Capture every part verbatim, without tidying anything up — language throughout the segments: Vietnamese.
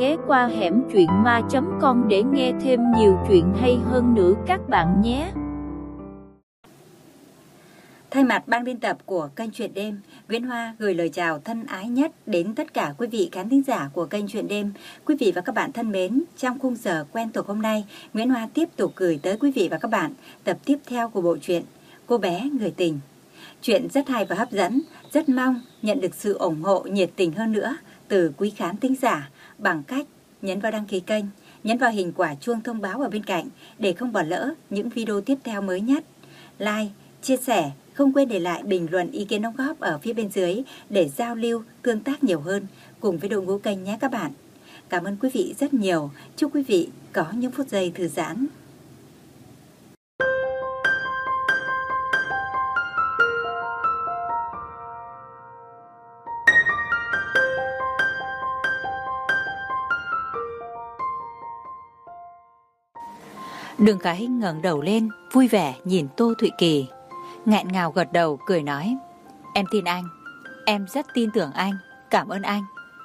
ghé qua hẻm truyện ma chấm com để nghe thêm nhiều chuyện hay hơn nữa các bạn nhé. Thay mặt ban biên tập của kênh Chuyện Đêm, Nguyễn Hoa gửi lời chào thân ái nhất đến tất cả quý vị khán thính giả của kênh Chuyện Đêm. Quý vị và các bạn thân mến, trong khung giờ quen thuộc hôm nay, Nguyễn Hoa tiếp tục gửi tới quý vị và các bạn tập tiếp theo của bộ truyện Cô bé người tình. Chuyện rất hay và hấp dẫn, rất mong nhận được sự ủng hộ nhiệt tình hơn nữa từ quý khán thính giả bằng cách nhấn vào đăng ký kênh, nhấn vào hình quả chuông thông báo ở bên cạnh để không bỏ lỡ những video tiếp theo mới nhất. Like, chia sẻ, không quên để lại bình luận ý kiến đóng góp ở phía bên dưới để giao lưu, tương tác nhiều hơn cùng với đội ngũ kênh nhé các bạn. Cảm ơn quý vị rất nhiều. Chúc quý vị có những phút giây thư giãn. Đường Khả Hinh ngẩng đầu lên, vui vẻ nhìn Tô Thụy Kỳ, nghẹn ngào gật đầu cười nói: "Em tin anh, em rất tin tưởng anh, cảm ơn anh."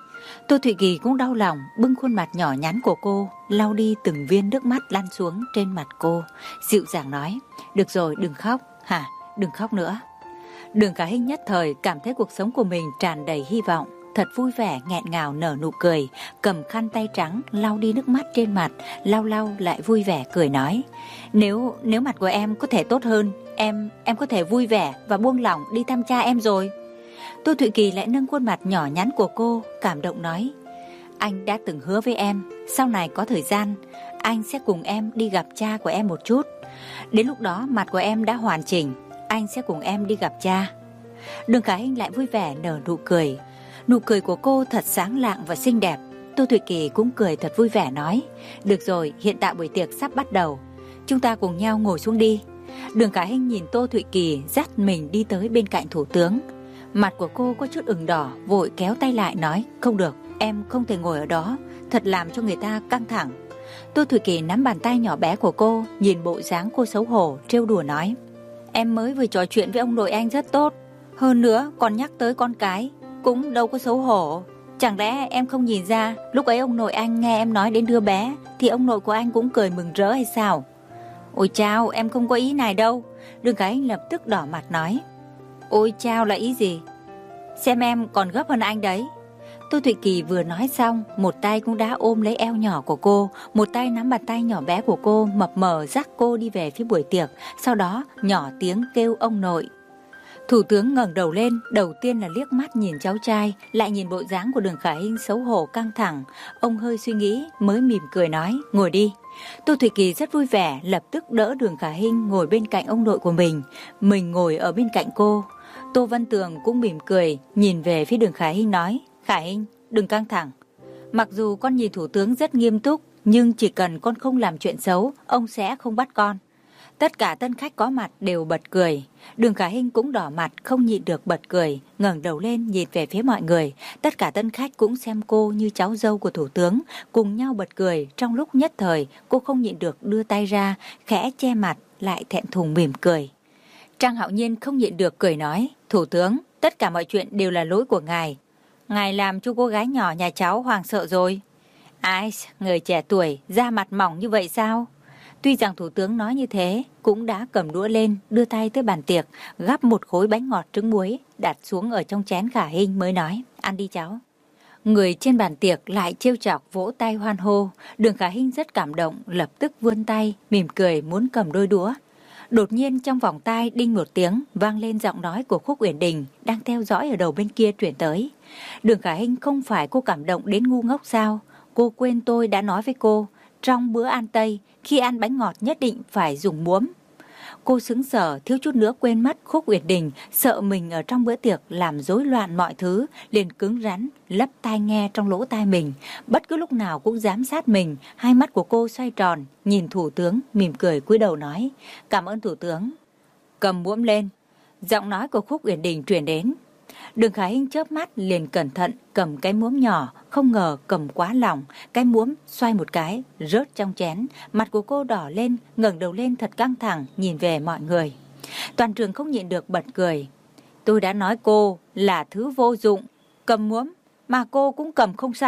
Tô Thụy Kỳ cũng đau lòng, bưng khuôn mặt nhỏ nhắn của cô, lau đi từng viên nước mắt lăn xuống trên mặt cô, dịu dàng nói: "Được rồi, đừng khóc, hả, đừng khóc nữa." Đường Khả Hinh nhất thời cảm thấy cuộc sống của mình tràn đầy hy vọng, thật vui vẻ nghẹn ngào nở nụ cười, cầm khăn tay trắng lau đi nước mắt trên mặt, lau lau lại vui vẻ cười nói: Nếu nếu mặt của em có thể tốt hơn, em em có thể vui vẻ và buông lỏng đi thăm cha em rồi." Tô Thụy Kỳ lại nâng khuôn mặt nhỏ nhắn của cô, cảm động nói: "Anh đã từng hứa với em, sau này có thời gian, anh sẽ cùng em đi gặp cha của em một chút. Đến lúc đó mặt của em đã hoàn chỉnh, anh sẽ cùng em đi gặp cha." Đường Khả Hinh lại vui vẻ nở nụ cười. Nụ cười của cô thật sáng lạng và xinh đẹp. Tô Thụy Kỳ cũng cười thật vui vẻ nói: "Được rồi, hiện tại buổi tiệc sắp bắt đầu, chúng ta cùng nhau ngồi xuống đi." Đường Khả Hinh nhìn Tô Thụy Kỳ dắt mình đi tới bên cạnh thủ tướng. Mặt của cô có chút ửng đỏ, vội kéo tay lại nói: "Không được, em không thể ngồi ở đó, thật làm cho người ta căng thẳng." Tô Thụy Kỳ nắm bàn tay nhỏ bé của cô, nhìn bộ dáng cô xấu hổ, trêu đùa nói: "Em mới vừa trò chuyện với ông nội anh rất tốt, hơn nữa còn nhắc tới con cái, cũng đâu có xấu hổ. Chẳng lẽ em không nhìn ra lúc ấy ông nội anh nghe em nói đến đứa bé thì ông nội của anh cũng cười mừng rỡ hay sao?" "Ôi chao, em không có ý này đâu." Đường Khả Hinh lập tức đỏ mặt nói: "Ôi chao là ý gì? Xem em còn gấp hơn anh đấy." Tô Thụy Kỳ vừa nói xong, một tay cũng đã ôm lấy eo nhỏ của cô, một tay nắm bàn tay nhỏ bé của cô, mập mờ dắt cô đi về phía buổi tiệc, sau đó nhỏ tiếng kêu ông nội. Thủ tướng ngẩng đầu lên, đầu tiên là liếc mắt nhìn cháu trai, lại nhìn bộ dáng của Đường Khả Hinh xấu hổ căng thẳng. Ông hơi suy nghĩ mới mỉm cười nói: "Ngồi đi." Tô Thụy Kỳ rất vui vẻ, lập tức đỡ Đường Khả Hinh ngồi bên cạnh ông nội của mình, mình ngồi ở bên cạnh cô. Tô Văn Tường cũng mỉm cười, nhìn về phía Đường Khả Hinh nói: "Khả Hinh, đừng căng thẳng. Mặc dù con nhìn thủ tướng rất nghiêm túc, nhưng chỉ cần con không làm chuyện xấu, ông sẽ không bắt con." Tất cả tân khách có mặt đều bật cười. Đường Khả Hinh cũng đỏ mặt, không nhịn được bật cười, ngẩng đầu lên nhìn về phía mọi người. Tất cả tân khách cũng xem cô như cháu dâu của thủ tướng, cùng nhau bật cười. Trong lúc nhất thời, cô không nhịn được đưa tay ra, khẽ che mặt, lại thẹn thùng mỉm cười. Trang Hạo Nhiên không nhịn được cười nói: "Thủ tướng, tất cả mọi chuyện đều là lỗi của ngài. Ngài làm cho cô gái nhỏ nhà cháu hoàng sợ rồi." "Ai, người trẻ tuổi, da mặt mỏng như vậy sao?" Tuy rằng thủ tướng nói như thế, cũng đã cầm đũa lên, đưa tay tới bàn tiệc, gắp một khối bánh ngọt trứng muối, đặt xuống ở trong chén Khả Hinh mới nói: "Ăn đi cháu." Người trên bàn tiệc lại trêu chọc vỗ tay hoan hô. Đường Khả Hinh rất cảm động, lập tức vươn tay, mỉm cười muốn cầm đôi đũa. Đột nhiên trong vòng tai đinh một tiếng, vang lên giọng nói của Khúc Uyển Đình đang theo dõi ở đầu bên kia truyền tới. Đường Khả Hinh không phải cô cảm động đến ngu ngốc sao? Cô quên tôi đã nói với cô, trong bữa ăn Tây, khi ăn bánh ngọt nhất định phải dùng muỗng. Cô sững sờ, thiếu chút nữa quên mất Khúc Uyển Đình, sợ mình ở trong bữa tiệc làm rối loạn mọi thứ, liền cứng rắn lấp tai nghe trong lỗ tai mình, bất cứ lúc nào cũng giám sát mình. Hai mắt của cô xoay tròn, nhìn thủ tướng, mỉm cười cúi đầu nói: "Cảm ơn thủ tướng." "Cầm muỗng lên." Giọng nói của Khúc Uyển Đình truyền đến. Đường Khả Hinh chớp mắt liền cẩn thận cầm cái muỗng nhỏ, không ngờ cầm quá lỏng, cái muỗng xoay một cái rớt trong chén. Mặt của cô đỏ lên, ngẩng đầu lên thật căng thẳng nhìn về mọi người. Toàn trường không nhịn được bật cười. "Tôi đã nói cô là thứ vô dụng, cầm muỗng mà cô cũng cầm không xong,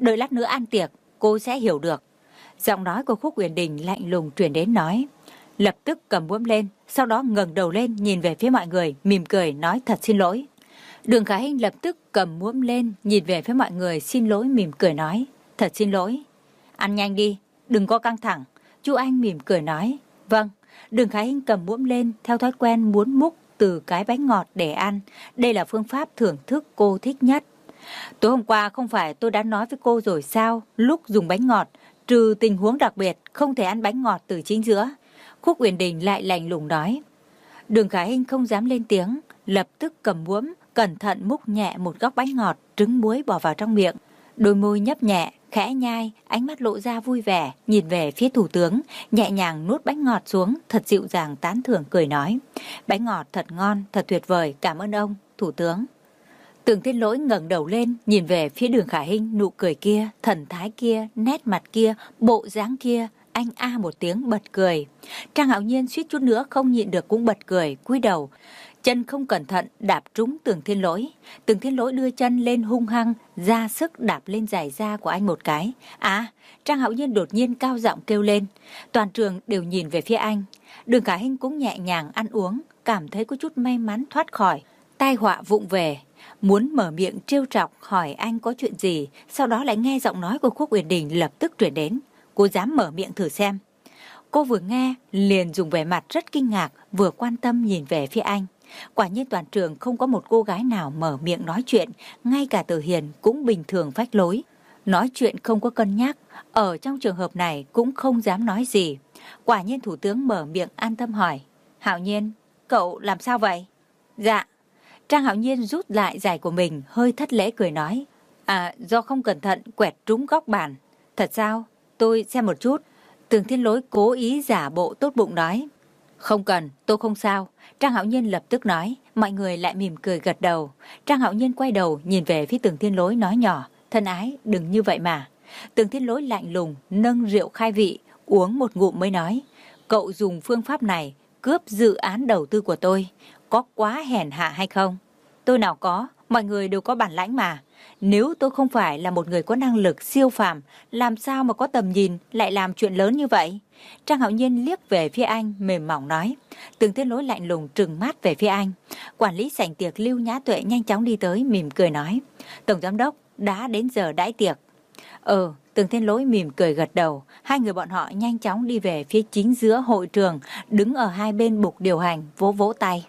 đợi lát nữa ăn tiệc, cô sẽ hiểu được. Giọng nói của Khúc Uyển Đình lạnh lùng truyền đến nói. Lập tức cầm muỗng lên, sau đó ngẩng đầu lên nhìn về phía mọi người, mỉm cười nói thật xin lỗi. Đường Khả Hinh lập tức cầm muỗng lên, nhìn về phía mọi người xin lỗi mỉm cười nói thật xin lỗi. Ăn nhanh đi, đừng có căng thẳng. Chu Anh mỉm cười nói. Vâng. Đường Khả Hinh cầm muỗng lên, theo thói quen muốn múc từ cái bánh ngọt để ăn. Đây là phương pháp thưởng thức cô thích nhất. Tối hôm qua không phải tôi đã nói với cô rồi sao, lúc dùng bánh ngọt, trừ tình huống đặc biệt, không thể ăn bánh ngọt từ chính giữa. Khúc Uyển Đình lại lạnh lùng nói. Đường Khả Hinh không dám lên tiếng, lập tức cầm muỗng, cẩn thận múc nhẹ một góc bánh ngọt, trứng muối bỏ vào trong miệng. Đôi môi nhấp nhẹ, khẽ nhai, ánh mắt lộ ra vui vẻ, nhìn về phía thủ tướng, nhẹ nhàng nuốt bánh ngọt xuống, thật dịu dàng tán thưởng cười nói. Bánh ngọt thật ngon, thật tuyệt vời, cảm ơn ông, thủ tướng. Tưởng Thiên Lỗi ngẩng đầu lên, nhìn về phía Đường Khả Hinh, nụ cười kia, thần thái kia, nét mặt kia, bộ dáng kia, anh a một tiếng bật cười. Trang Hạo Nhiên suýt chút nữa không nhịn được cũng bật cười, cúi đầu. Chân không cẩn thận đạp trúng Tưởng Thiên Lỗi. Tưởng Thiên Lỗi đưa chân lên hung hăng, ra sức đạp lên giày da của anh một cái. À, Trang Hạo Nhiên đột nhiên cao giọng kêu lên. Toàn trường đều nhìn về phía anh. Đường Khả Hinh cũng nhẹ nhàng ăn uống, cảm thấy có chút may mắn thoát khỏi tai họa vụng về. Muốn mở miệng trêu chọc hỏi anh có chuyện gì, sau đó lại nghe giọng nói của Khúc Uyển Đình lập tức truyền đến. Cô dám mở miệng thử xem. Cô vừa nghe liền dùng vẻ mặt rất kinh ngạc, vừa quan tâm nhìn về phía anh. Quả nhiên toàn trường không có một cô gái nào mở miệng nói chuyện, ngay cả Từ Hiền cũng bình thường phách lối. Nói chuyện không có cân nhắc, ở trong trường hợp này cũng không dám nói gì. Quả nhiên thủ tướng mở miệng an tâm hỏi. Hạo Nhiên, cậu làm sao vậy? Dạ. Trang Hạo Nhiên rút lại giày của mình, hơi thất lễ cười nói. À, do không cẩn thận quẹt trúng góc bàn. Thật sao? Tôi xem một chút. Tưởng Thiên Lỗi cố ý giả bộ tốt bụng nói. Không cần, tôi không sao. Trang Hạo Nhiên lập tức nói. Mọi người lại mỉm cười gật đầu. Trang Hạo Nhiên quay đầu nhìn về phía Tưởng Thiên Lỗi nói nhỏ. Thân ái, đừng như vậy mà. Tưởng Thiên Lỗi lạnh lùng, nâng rượu khai vị, uống một ngụm mới nói. Cậu dùng phương pháp này cướp dự án đầu tư của tôi. Có quá hèn hạ hay không? Tôi nào có, mọi người đều có bản lãnh mà. Nếu tôi không phải là một người có năng lực siêu phàm, làm sao mà có tầm nhìn lại làm chuyện lớn như vậy? Trang Hạo Nhiên liếc về phía anh, mềm mỏng nói. Tưởng Thiên Lỗi lạnh lùng trừng mắt về phía anh. Quản lý sảnh tiệc Lưu Nhã Tuệ nhanh chóng đi tới, mỉm cười nói. Tổng giám đốc, đã đến giờ đãi tiệc. Ừ, Tưởng Thiên Lỗi mỉm cười gật đầu. Hai người bọn họ nhanh chóng đi về phía chính giữa hội trường, đứng ở hai bên bục điều hành, vỗ vỗ tay.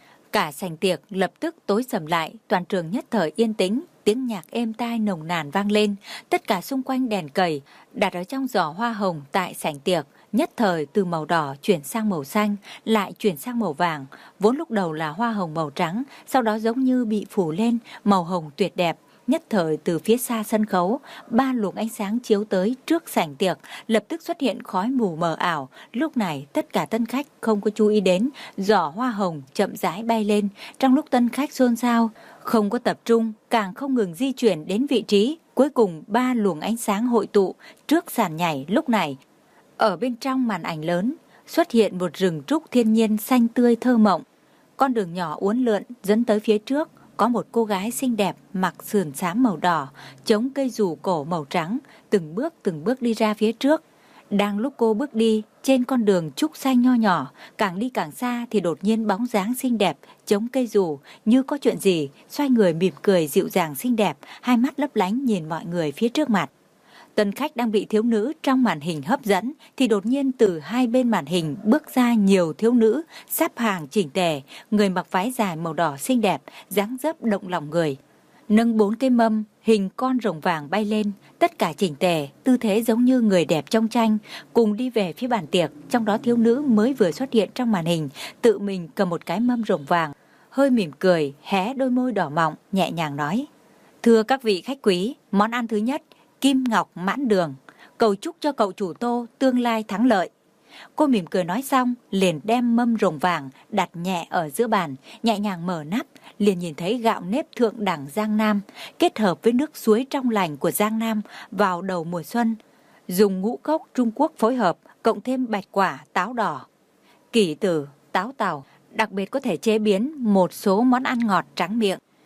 Cả sảnh tiệc lập tức tối sầm lại, toàn trường nhất thời yên tĩnh, tiếng nhạc êm tai nồng nàn vang lên, tất cả xung quanh đèn cầy đặt ở trong giỏ hoa hồng tại sảnh tiệc, nhất thời từ màu đỏ chuyển sang màu xanh, lại chuyển sang màu vàng, vốn lúc đầu là hoa hồng màu trắng, sau đó giống như bị phủ lên màu hồng tuyệt đẹp. Nhất thời từ phía xa sân khấu, ba luồng ánh sáng chiếu tới trước sảnh tiệc, lập tức xuất hiện khói mù mờ ảo. Lúc này tất cả tân khách không có chú ý đến, giỏ hoa hồng chậm rãi bay lên. Trong lúc tân khách xôn xao, không có tập trung, càng không ngừng di chuyển đến vị trí. Cuối cùng ba luồng ánh sáng hội tụ trước sàn nhảy. Lúc này, ở bên trong màn ảnh lớn, xuất hiện một rừng trúc thiên nhiên xanh tươi thơ mộng. Con đường nhỏ uốn lượn dẫn tới phía trước. Có một cô gái xinh đẹp mặc sườn xám màu đỏ, chống cây dù cổ màu trắng, từng bước từng bước đi ra phía trước. Đang lúc cô bước đi, trên con đường trúc xanh nho nhỏ, càng đi càng xa thì đột nhiên bóng dáng xinh đẹp, chống cây dù, như có chuyện gì, xoay người mỉm cười dịu dàng xinh đẹp, hai mắt lấp lánh nhìn mọi người phía trước mặt. Tân khách đang bị thiếu nữ trong màn hình hấp dẫn thì đột nhiên từ hai bên màn hình bước ra nhiều thiếu nữ xếp hàng chỉnh tề, người mặc váy dài màu đỏ xinh đẹp, dáng dấp động lòng người. Nâng bốn cái mâm, hình con rồng vàng bay lên, tất cả chỉnh tề, tư thế giống như người đẹp trong tranh, cùng đi về phía bàn tiệc, trong đó thiếu nữ mới vừa xuất hiện trong màn hình, tự mình cầm một cái mâm rồng vàng, hơi mỉm cười, hé đôi môi đỏ mọng, nhẹ nhàng nói. Thưa các vị khách quý, món ăn thứ nhất, Kim Ngọc mãn đường, cầu chúc cho cậu chủ Tô tương lai thắng lợi. Cô mỉm cười nói xong, liền đem mâm rồng vàng đặt nhẹ ở giữa bàn, nhẹ nhàng mở nắp, liền nhìn thấy gạo nếp thượng đẳng Giang Nam, kết hợp với nước suối trong lành của Giang Nam vào đầu mùa xuân, dùng ngũ cốc Trung Quốc phối hợp, cộng thêm bạch quả, táo đỏ, kỷ tử, táo tàu, đặc biệt có thể chế biến một số món ăn ngọt tráng miệng.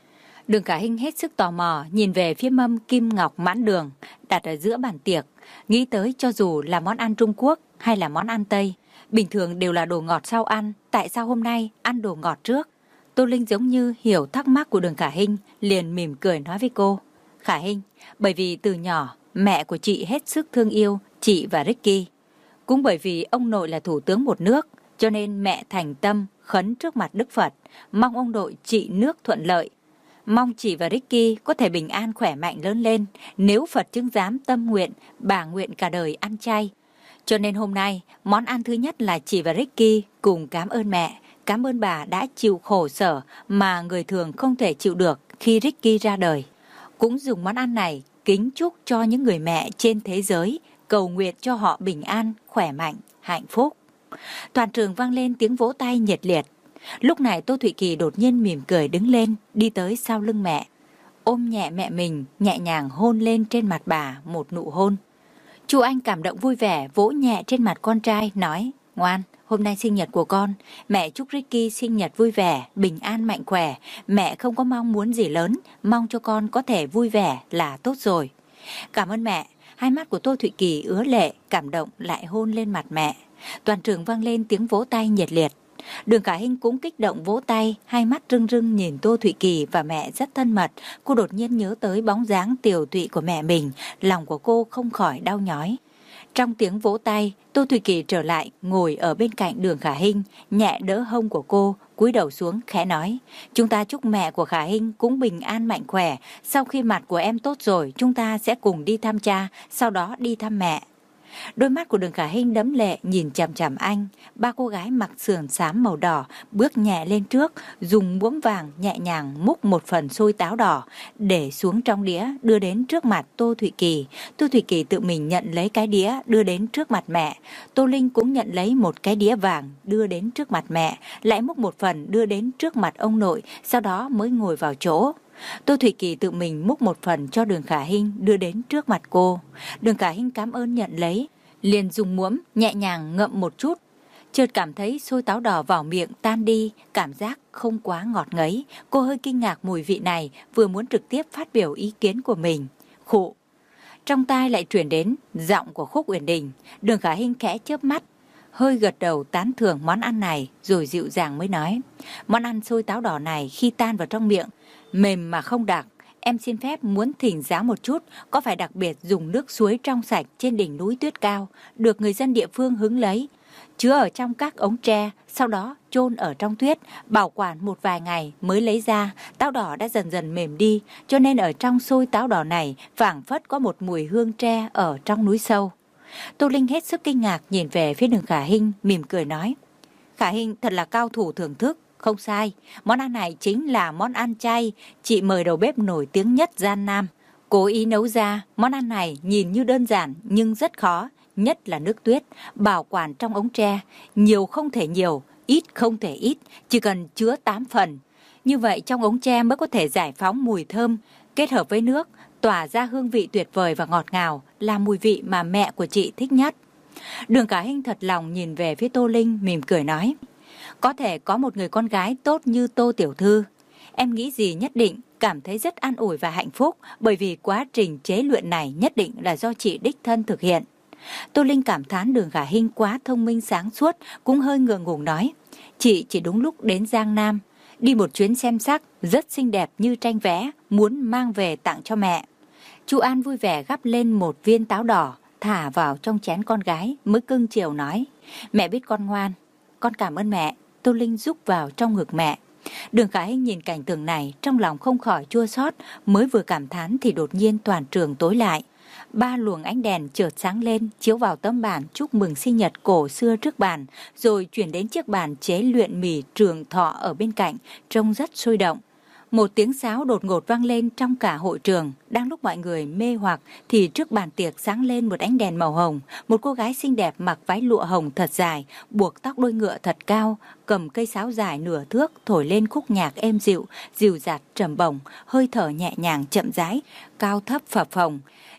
Đường Khả Hinh hết sức tò mò nhìn về phía mâm kim ngọc mãn đường đặt ở giữa bàn tiệc, nghĩ tới cho dù là món ăn Trung Quốc hay là món ăn Tây, bình thường đều là đồ ngọt sau ăn, tại sao hôm nay ăn đồ ngọt trước? Tô Linh giống như hiểu thắc mắc của Đường Khả Hinh, liền mỉm cười nói với cô: Khả Hinh, bởi vì từ nhỏ mẹ của chị hết sức thương yêu chị và Ricky. Cũng bởi vì ông nội là thủ tướng một nước, cho nên mẹ thành tâm khấn trước mặt Đức Phật, mong ông nội trị nước thuận lợi. Mong chị và Ricky có thể bình an khỏe mạnh lớn lên, nếu Phật chứng giám tâm nguyện, bà nguyện cả đời ăn chay. Cho nên hôm nay, món ăn thứ nhất là chị và Ricky cùng cảm ơn mẹ, cảm ơn bà đã chịu khổ sở mà người thường không thể chịu được khi Ricky ra đời. Cũng dùng món ăn này kính chúc cho những người mẹ trên thế giới, cầu nguyện cho họ bình an, khỏe mạnh, hạnh phúc. Toàn trường vang lên tiếng vỗ tay nhiệt liệt. Lúc này Tô Thụy Kỳ đột nhiên mỉm cười đứng lên, đi tới sau lưng mẹ, ôm nhẹ mẹ mình, nhẹ nhàng hôn lên trên mặt bà một nụ hôn. Chu Anh cảm động vui vẻ vỗ nhẹ trên mặt con trai, nói: Ngoan, hôm nay sinh nhật của con, mẹ chúc Ricky sinh nhật vui vẻ, bình an mạnh khỏe. Mẹ không có mong muốn gì lớn, mong cho con có thể vui vẻ là tốt rồi. Cảm ơn mẹ. Hai mắt của Tô Thụy Kỳ ứa lệ, cảm động lại hôn lên mặt mẹ. Toàn trường vang lên tiếng vỗ tay nhiệt liệt. Đường Khả Hinh cũng kích động vỗ tay, hai mắt rưng rưng nhìn Tô Thụy Kỳ và mẹ rất thân mật. Cô đột nhiên nhớ tới bóng dáng tiều tụy của mẹ mình, lòng của cô không khỏi đau nhói. Trong tiếng vỗ tay, Tô Thụy Kỳ trở lại ngồi ở bên cạnh Đường Khả Hinh, nhẹ đỡ hông của cô, cúi đầu xuống khẽ nói: Chúng ta chúc mẹ của Khả Hinh cũng bình an mạnh khỏe. Sau khi mặt của em tốt rồi, chúng ta sẽ cùng đi thăm cha, sau đó đi thăm mẹ. Đôi mắt của Đường Khả Hinh đẫm lệ nhìn chằm chằm anh. Ba cô gái mặc sườn xám màu đỏ bước nhẹ lên trước, dùng muỗng vàng nhẹ nhàng múc một phần xôi táo đỏ để xuống trong đĩa đưa đến trước mặt Tô Thụy Kỳ. Tô Thụy Kỳ tự mình nhận lấy cái đĩa đưa đến trước mặt mẹ. Tô Linh cũng nhận lấy một cái đĩa vàng đưa đến trước mặt mẹ, lại múc một phần đưa đến trước mặt ông nội, sau đó mới ngồi vào chỗ. Tô Thụy Kỳ tự mình múc một phần cho Đường Khả Hinh đưa đến trước mặt cô. Đường Khả Hinh cảm ơn nhận lấy, liền dùng muỗng nhẹ nhàng ngậm một chút. Chợt cảm thấy xôi táo đỏ vào miệng tan đi, cảm giác không quá ngọt ngấy. Cô hơi kinh ngạc mùi vị này, vừa muốn trực tiếp phát biểu ý kiến của mình. Khụ. Trong tai lại truyền đến giọng của Khúc Uyển Đình. Đường Khả Hinh khẽ chớp mắt, hơi gật đầu tán thưởng món ăn này, rồi dịu dàng mới nói: Món ăn xôi táo đỏ này khi tan vào trong miệng, mềm mà không đặc. Em xin phép muốn thỉnh giáo một chút, có phải đặc biệt dùng nước suối trong sạch trên đỉnh núi tuyết cao, được người dân địa phương hứng lấy, chứa ở trong các ống tre, sau đó chôn ở trong tuyết, bảo quản một vài ngày mới lấy ra, táo đỏ đã dần dần mềm đi, cho nên ở trong xôi táo đỏ này phảng phất có một mùi hương tre ở trong núi sâu. Tô Linh hết sức kinh ngạc nhìn về phía Đường Khả Hinh, mỉm cười nói: Khả Hinh thật là cao thủ thưởng thức. Không sai, món ăn này chính là món ăn chay chị mời đầu bếp nổi tiếng nhất Giang Nam cố ý nấu ra. Món ăn này nhìn như đơn giản nhưng rất khó, nhất là nước tuyết bảo quản trong ống tre, nhiều không thể nhiều, ít không thể ít, chỉ cần chứa tám phần. Như vậy trong ống tre mới có thể giải phóng mùi thơm, kết hợp với nước tỏa ra hương vị tuyệt vời và ngọt ngào, là mùi vị mà mẹ của chị thích nhất. Đường Khả Hinh thật lòng nhìn về phía Tô Linh, mỉm cười nói: Có thể có một người con gái tốt như Tô tiểu thư, em nghĩ gì nhất định cảm thấy rất an ủi và hạnh phúc, bởi vì quá trình chế luyện này nhất định là do chị đích thân thực hiện. Tô Linh cảm thán Đường Khả Hinh quá thông minh sáng suốt, cũng hơi ngượng ngùng nói: Chị chỉ đúng lúc đến Giang Nam, đi một chuyến xem sắc, rất xinh đẹp như tranh vẽ, muốn mang về tặng cho mẹ. Chu An vui vẻ gắp lên một viên táo đỏ, thả vào trong chén con gái, mới cưng chiều nói: Mẹ biết con ngoan, con cảm ơn mẹ. Tô Linh rúc vào trong ngực mẹ. Đường Khả Hinh nhìn cảnh tượng này, trong lòng không khỏi chua xót, mới vừa cảm thán thì đột nhiên toàn trường tối lại. Ba luồng ánh đèn chợt sáng lên, chiếu vào tấm bản chúc mừng sinh nhật cổ xưa trước bàn, rồi chuyển đến chiếc bàn chế luyện mì Trường Thọ ở bên cạnh, trông rất sôi động. Một tiếng sáo đột ngột vang lên trong cả hội trường. Đang lúc mọi người mê hoặc thì trước bàn tiệc sáng lên một ánh đèn màu hồng. Một cô gái xinh đẹp mặc váy lụa hồng thật dài, buộc tóc đuôi ngựa thật cao, cầm cây sáo dài nửa thước thổi lên khúc nhạc êm dịu, dịu dạt trầm bổng, hơi thở nhẹ nhàng chậm rãi, cao thấp phập phồng.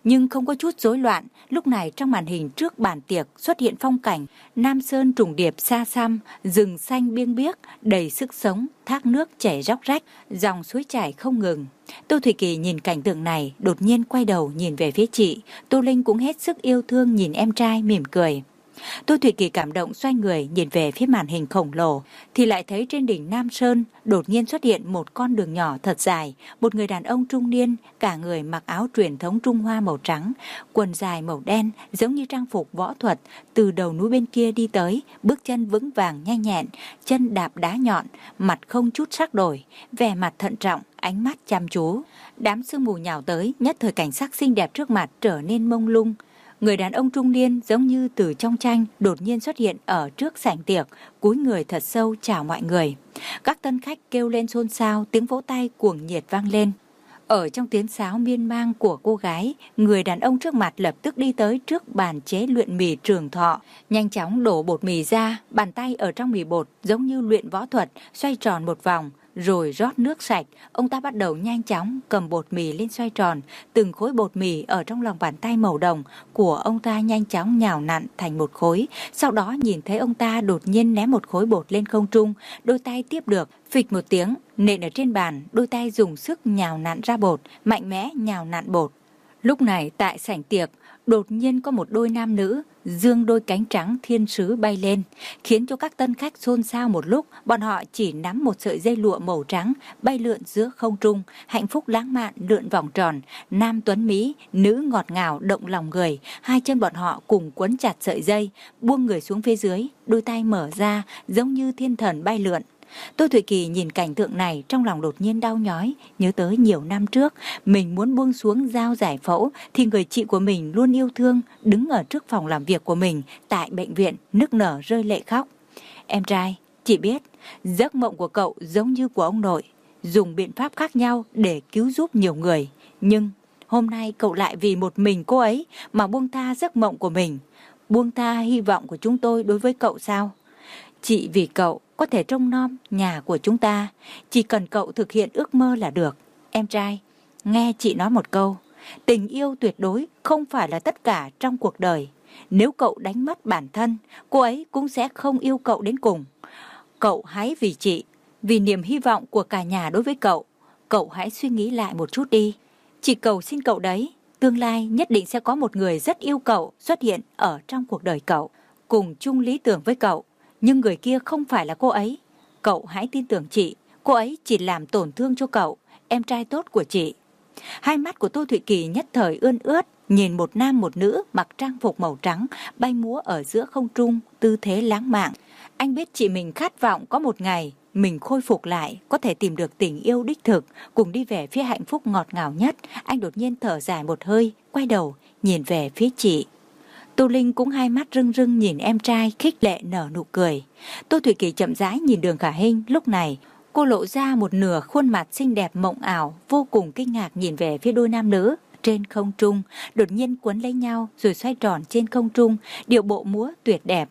nhưng không có chút rối loạn. Lúc này trong màn hình trước bàn tiệc xuất hiện phong cảnh Nam Sơn trùng điệp xa xăm, rừng xanh biêng biếc đầy sức sống, thác nước chảy róc rách, dòng suối chảy không ngừng. Tô Thủy Kỳ nhìn cảnh tượng này, đột nhiên quay đầu nhìn về phía chị. Tô Linh cũng hết sức yêu thương nhìn em trai mỉm cười. Tô Thủy Kỳ cảm động xoay người nhìn về phía màn hình khổng lồ, thì lại thấy trên đỉnh Nam Sơn đột nhiên xuất hiện một con đường nhỏ thật dài. Một người đàn ông trung niên, cả người mặc áo truyền thống Trung Hoa màu trắng, quần dài màu đen giống như trang phục võ thuật, từ đầu núi bên kia đi tới, bước chân vững vàng nhanh nhẹn, chân đạp đá nhọn, mặt không chút sắc đổi, vẻ mặt thận trọng, ánh mắt chăm chú. Đám sương mù nhào tới, nhất thời cảnh sắc xinh đẹp trước mặt trở nên mông lung. Người đàn ông trung niên giống như từ trong tranh đột nhiên xuất hiện ở trước sảnh tiệc, cúi người thật sâu chào mọi người. Các tân khách kêu lên xôn xao, tiếng vỗ tay cuồng nhiệt vang lên. Ở trong tiếng sáo miên man của cô gái, người đàn ông trước mặt lập tức đi tới trước bàn chế luyện mì Trường Thọ, nhanh chóng đổ bột mì ra, bàn tay ở trong mì bột giống như luyện võ thuật, xoay tròn một vòng, rồi rót nước sạch. Ông ta bắt đầu nhanh chóng cầm bột mì lên xoay tròn, từng khối bột mì ở trong lòng bàn tay màu đồng của ông ta nhanh chóng nhào nặn thành một khối. Sau đó nhìn thấy ông ta đột nhiên ném một khối bột lên không trung, đôi tay tiếp được, phịch một tiếng nện ở trên bàn, đôi tay dùng sức nhào nặn ra bột, mạnh mẽ nhào nặn bột. Lúc này tại sảnh tiệc đột nhiên có một đôi nam nữ dương đôi cánh trắng thiên sứ bay lên, khiến cho các tân khách xôn xao một lúc. Bọn họ chỉ nắm một sợi dây lụa màu trắng bay lượn giữa không trung, hạnh phúc lãng mạn lượn vòng tròn, nam tuấn mỹ, nữ ngọt ngào động lòng người. Hai chân bọn họ cùng quấn chặt sợi dây, buông người xuống phía dưới, đôi tay mở ra giống như thiên thần bay lượn. Tô Thủy Kỳ nhìn cảnh tượng này, trong lòng đột nhiên đau nhói, nhớ tới nhiều năm trước mình muốn buông xuống dao giải phẫu thì người chị của mình luôn yêu thương đứng ở trước phòng làm việc của mình tại bệnh viện, nức nở rơi lệ khóc. Em trai, chị biết giấc mộng của cậu giống như của ông nội, dùng biện pháp khác nhau để cứu giúp nhiều người, nhưng hôm nay cậu lại vì một mình cô ấy mà buông tha giấc mộng của mình, buông tha hy vọng của chúng tôi đối với cậu sao? Chị vì cậu có thể trông nom nhà của chúng ta, chỉ cần cậu thực hiện ước mơ là được. Em trai, nghe chị nói một câu, tình yêu tuyệt đối không phải là tất cả trong cuộc đời. Nếu cậu đánh mất bản thân, cô ấy cũng sẽ không yêu cậu đến cùng. Cậu hãy vì chị, vì niềm hy vọng của cả nhà đối với cậu, cậu hãy suy nghĩ lại một chút đi. Chị cầu xin cậu đấy, tương lai nhất định sẽ có một người rất yêu cậu xuất hiện ở trong cuộc đời cậu, cùng chung lý tưởng với cậu. Nhưng người kia không phải là cô ấy. Cậu hãy tin tưởng chị, cô ấy chỉ làm tổn thương cho cậu, em trai tốt của chị. Hai mắt của Tô Thủy Kỳ nhất thời ươn ướt, nhìn một nam một nữ mặc trang phục màu trắng bay múa ở giữa không trung, tư thế lãng mạn. Anh biết chị mình khát vọng có một ngày mình khôi phục lại, có thể tìm được tình yêu đích thực, cùng đi về phía hạnh phúc ngọt ngào nhất. Anh đột nhiên thở dài một hơi, quay đầu nhìn về phía chị. Tô Linh cũng hai mắt rưng rưng nhìn em trai, khích lệ nở nụ cười. Tô Thủy Kỳ chậm rãi nhìn Đường Khả Hinh, lúc này cô lộ ra một nửa khuôn mặt xinh đẹp mộng ảo, vô cùng kinh ngạc nhìn về phía đôi nam nữ trên không trung, đột nhiên quấn lấy nhau rồi xoay tròn trên không trung, điệu bộ múa tuyệt đẹp.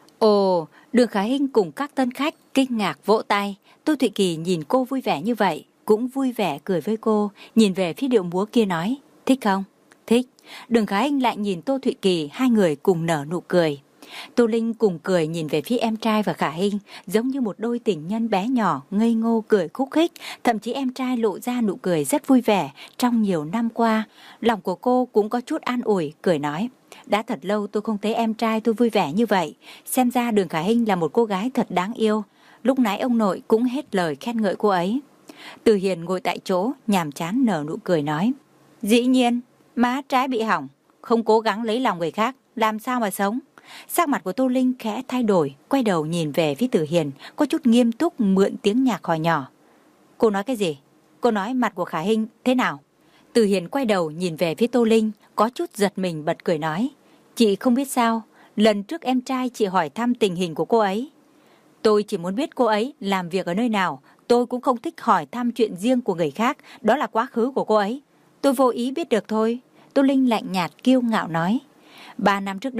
Ồ, Đường Khả Hinh cùng các tân khách kinh ngạc vỗ tay. Tô Thủy Kỳ nhìn cô vui vẻ như vậy, cũng vui vẻ cười với cô, nhìn về phía điệu múa kia nói, thích không? Thích. Đường Khả Hinh lại nhìn Tô Thủy Kỳ, hai người cùng nở nụ cười. Tô Linh cùng cười nhìn về phía em trai và Khả Hinh, giống như một đôi tình nhân bé nhỏ, ngây ngô cười khúc khích. Thậm chí em trai lộ ra nụ cười rất vui vẻ. Trong nhiều năm qua, lòng của cô cũng có chút an ủi, cười nói, đã thật lâu tôi không thấy em trai tôi vui vẻ như vậy. Xem ra Đường Khả Hinh là một cô gái thật đáng yêu. Lúc nãy ông nội cũng hết lời khen ngợi cô ấy. Từ Hiền ngồi tại chỗ, nhàm chán nở nụ cười nói, dĩ nhiên, má trái bị hỏng, không cố gắng lấy lòng người khác, làm sao mà sống. Sắc mặt của Tô Linh khẽ thay đổi, quay đầu nhìn về phía Từ Hiền, có chút nghiêm túc mượn tiếng nhạc hỏi nhỏ. Cô nói cái gì? Cô nói mặt của Khả Hinh thế nào? Từ Hiền quay đầu nhìn về phía Tô Linh, có chút giật mình bật cười nói, chị không biết sao, lần trước em trai chị hỏi thăm tình hình của cô ấy. Tôi chỉ muốn biết cô ấy làm việc ở nơi nào, tôi cũng không thích hỏi thăm chuyện riêng của người khác, đó là quá khứ của cô ấy. Tôi vô ý biết được thôi. Tô Linh lạnh nhạt kiêu ngạo nói, ba năm trước đây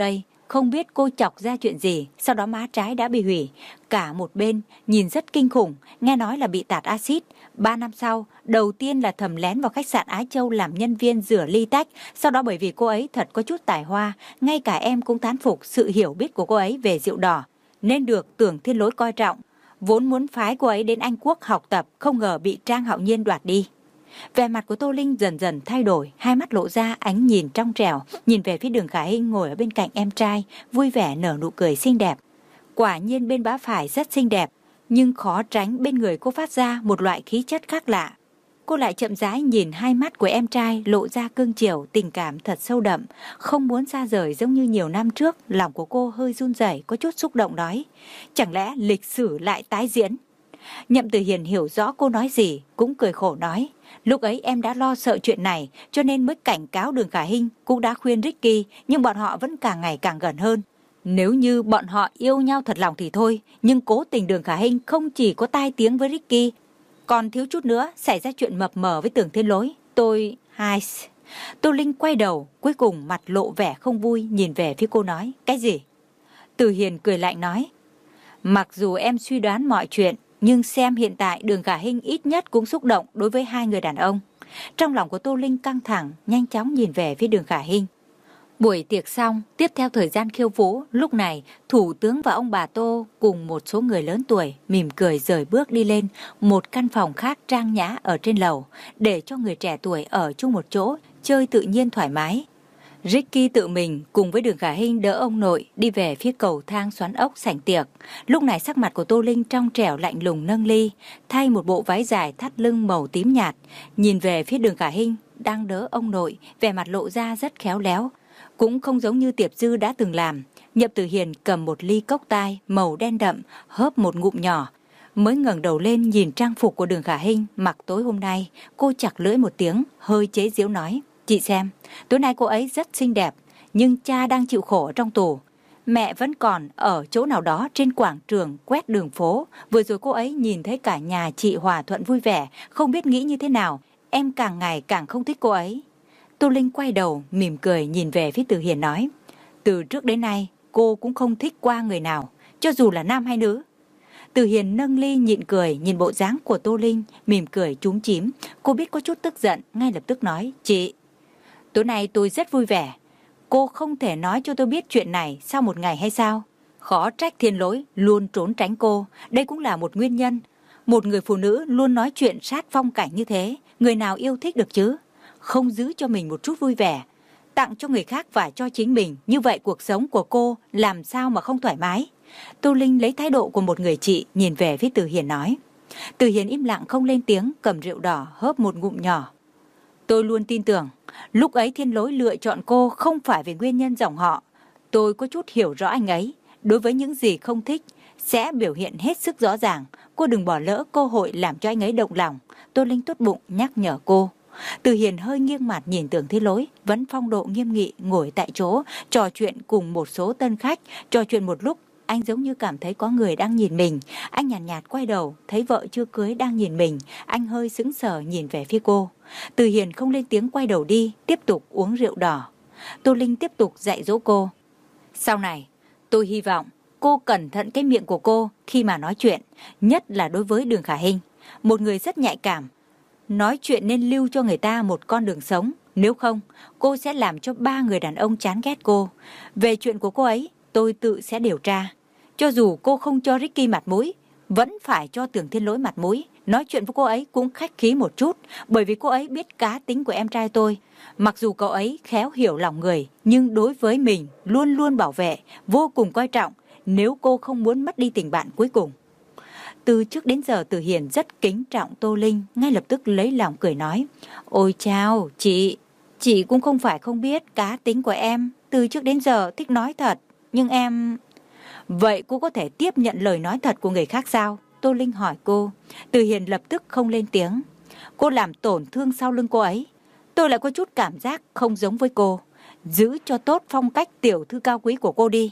không biết cô chọc ra chuyện gì, sau đó má trái đã bị hủy. Cả một bên, nhìn rất kinh khủng, nghe nói là bị tạt axit. Ba năm sau, đầu tiên là thầm lén vào khách sạn Ái Châu làm nhân viên rửa ly tách. Sau đó bởi vì cô ấy thật có chút tài hoa, ngay cả em cũng thán phục sự hiểu biết của cô ấy về rượu đỏ, nên được Tưởng Thiên Lỗi coi trọng. Vốn muốn phái cô ấy đến Anh Quốc học tập, không ngờ bị Trang Hạo Nhiên đoạt đi. Vẻ mặt của Tô Linh dần dần thay đổi, hai mắt lộ ra ánh nhìn trong trẻo, nhìn về phía Đường Khả Hinh ngồi ở bên cạnh em trai, vui vẻ nở nụ cười xinh đẹp. Quả nhiên bên bá phải rất xinh đẹp, nhưng khó tránh bên người cô phát ra một loại khí chất khác lạ. Cô lại chậm rãi nhìn hai mắt của em trai lộ ra cương chiều, tình cảm thật sâu đậm, không muốn xa rời giống như nhiều năm trước. Lòng của cô hơi run rẩy, có chút xúc động nói, chẳng lẽ lịch sử lại tái diễn? Nhậm Tử Hiền hiểu rõ cô nói gì, cũng cười khổ nói, lúc ấy em đã lo sợ chuyện này, cho nên mới cảnh cáo Đường Khả Hinh, cũng đã khuyên Ricky, nhưng bọn họ vẫn càng ngày càng gần hơn. Nếu như bọn họ yêu nhau thật lòng thì thôi, nhưng cố tình Đường Khả Hinh không chỉ có tai tiếng với Ricky, còn thiếu chút nữa xảy ra chuyện mập mờ với Tưởng Thiên Lỗi. Tôi... hai... Tô Linh quay đầu, cuối cùng mặt lộ vẻ không vui, nhìn về phía cô nói, cái gì? Từ Hiền cười lạnh nói, mặc dù em suy đoán mọi chuyện, nhưng xem hiện tại Đường Khả Hinh ít nhất cũng xúc động đối với hai người đàn ông. Trong lòng của Tô Linh căng thẳng, nhanh chóng nhìn về phía Đường Khả Hinh. Buổi tiệc xong, tiếp theo thời gian khiêu vũ, lúc này Thủ tướng và ông bà Tô cùng một số người lớn tuổi mỉm cười rời bước đi lên một căn phòng khác trang nhã ở trên lầu, để cho người trẻ tuổi ở chung một chỗ, chơi tự nhiên thoải mái. Ricky tự mình cùng với Đường Khả Hinh đỡ ông nội đi về phía cầu thang xoắn ốc sảnh tiệc. Lúc này sắc mặt của Tô Linh trong trẻo lạnh lùng nâng ly, thay một bộ váy dài thắt lưng màu tím nhạt, nhìn về phía Đường Khả Hinh đang đỡ ông nội, vẻ mặt lộ ra rất khéo léo, cũng không giống như Tiệp Dư đã từng làm. Nhậm Tử Hiền cầm một ly cốc tai màu đen đậm, hớp một ngụm nhỏ, mới ngẩng đầu lên nhìn trang phục của Đường Khả Hinh mặc tối hôm nay. Cô chặt lưỡi một tiếng, hơi chế giễu nói, chị xem, tối nay cô ấy rất xinh đẹp, nhưng cha đang chịu khổ ở trong tù, mẹ vẫn còn ở chỗ nào đó trên quảng trường quét đường phố. Vừa rồi cô ấy nhìn thấy cả nhà chị hòa thuận vui vẻ, không biết nghĩ như thế nào. Em càng ngày càng không thích cô ấy. Tô Linh quay đầu mỉm cười nhìn về phía Từ Hiền nói, từ trước đến nay cô cũng không thích qua người nào, cho dù là nam hay nữ. Từ Hiền nâng ly nhịn cười, nhìn bộ dáng của Tô Linh, mỉm cười chúm chím. Cô biết có chút tức giận, ngay lập tức nói, chị, tối nay tôi rất vui vẻ, cô không thể nói cho tôi biết chuyện này sau một ngày hay sao? Khó trách Thiên Lỗi luôn trốn tránh cô, đây cũng là một nguyên nhân. Một người phụ nữ luôn nói chuyện sát phong cảnh như thế, người nào yêu thích được chứ? Không giữ cho mình một chút vui vẻ, tặng cho người khác và cho chính mình, như vậy cuộc sống của cô làm sao mà không thoải mái? Tô Linh lấy thái độ của một người chị nhìn về phía Từ Hiền nói. Từ Hiền im lặng không lên tiếng, cầm rượu đỏ hớp một ngụm nhỏ. Tôi luôn tin tưởng, lúc ấy Thiên Lỗi lựa chọn cô không phải vì nguyên nhân dòng họ. Tôi có chút hiểu rõ anh ấy, đối với những gì không thích sẽ biểu hiện hết sức rõ ràng. Cô đừng bỏ lỡ cơ hội làm cho anh ấy động lòng. Tô Linh tốt bụng nhắc nhở cô. Từ Hiền hơi nghiêng mặt nhìn Tưởng Thiên Lỗi, vẫn phong độ nghiêm nghị ngồi tại chỗ, trò chuyện cùng một số tân khách. Trò chuyện một lúc, anh giống như cảm thấy có người đang nhìn mình. Anh nhàn nhạt, nhạt quay đầu, thấy vợ chưa cưới đang nhìn mình. Anh hơi sững sờ nhìn về phía cô. Từ Hiền không lên tiếng quay đầu đi, tiếp tục uống rượu đỏ. Tô Linh tiếp tục dạy dỗ cô. Sau này, tôi hy vọng cô cẩn thận cái miệng của cô khi mà nói chuyện, nhất là đối với Đường Khả Hinh, một người rất nhạy cảm. Nói chuyện nên lưu cho người ta một con đường sống, nếu không, cô sẽ làm cho ba người đàn ông chán ghét cô. Về chuyện của cô ấy, tôi tự sẽ điều tra. Cho dù cô không cho Ricky mặt mũi, vẫn phải cho Tưởng Thiên Lỗi mặt mũi. Nói chuyện với cô ấy cũng khách khí một chút, bởi vì cô ấy biết cá tính của em trai tôi. Mặc dù cậu ấy khéo hiểu lòng người, nhưng đối với mình luôn luôn bảo vệ, vô cùng coi trọng, nếu cô không muốn mất đi tình bạn cuối cùng. Từ trước đến giờ Từ Hiền rất kính trọng Tô Linh, ngay lập tức lấy lòng cười nói, ôi chào, chị, chị cũng không phải không biết cá tính của em, từ trước đến giờ thích nói thật, nhưng em... Vậy cô có thể tiếp nhận lời nói thật của người khác sao? Tô Linh hỏi cô. Từ Hiền lập tức không lên tiếng. Cô làm tổn thương sau lưng cô ấy. Tôi lại có chút cảm giác không giống với cô. Giữ cho tốt phong cách tiểu thư cao quý của cô đi.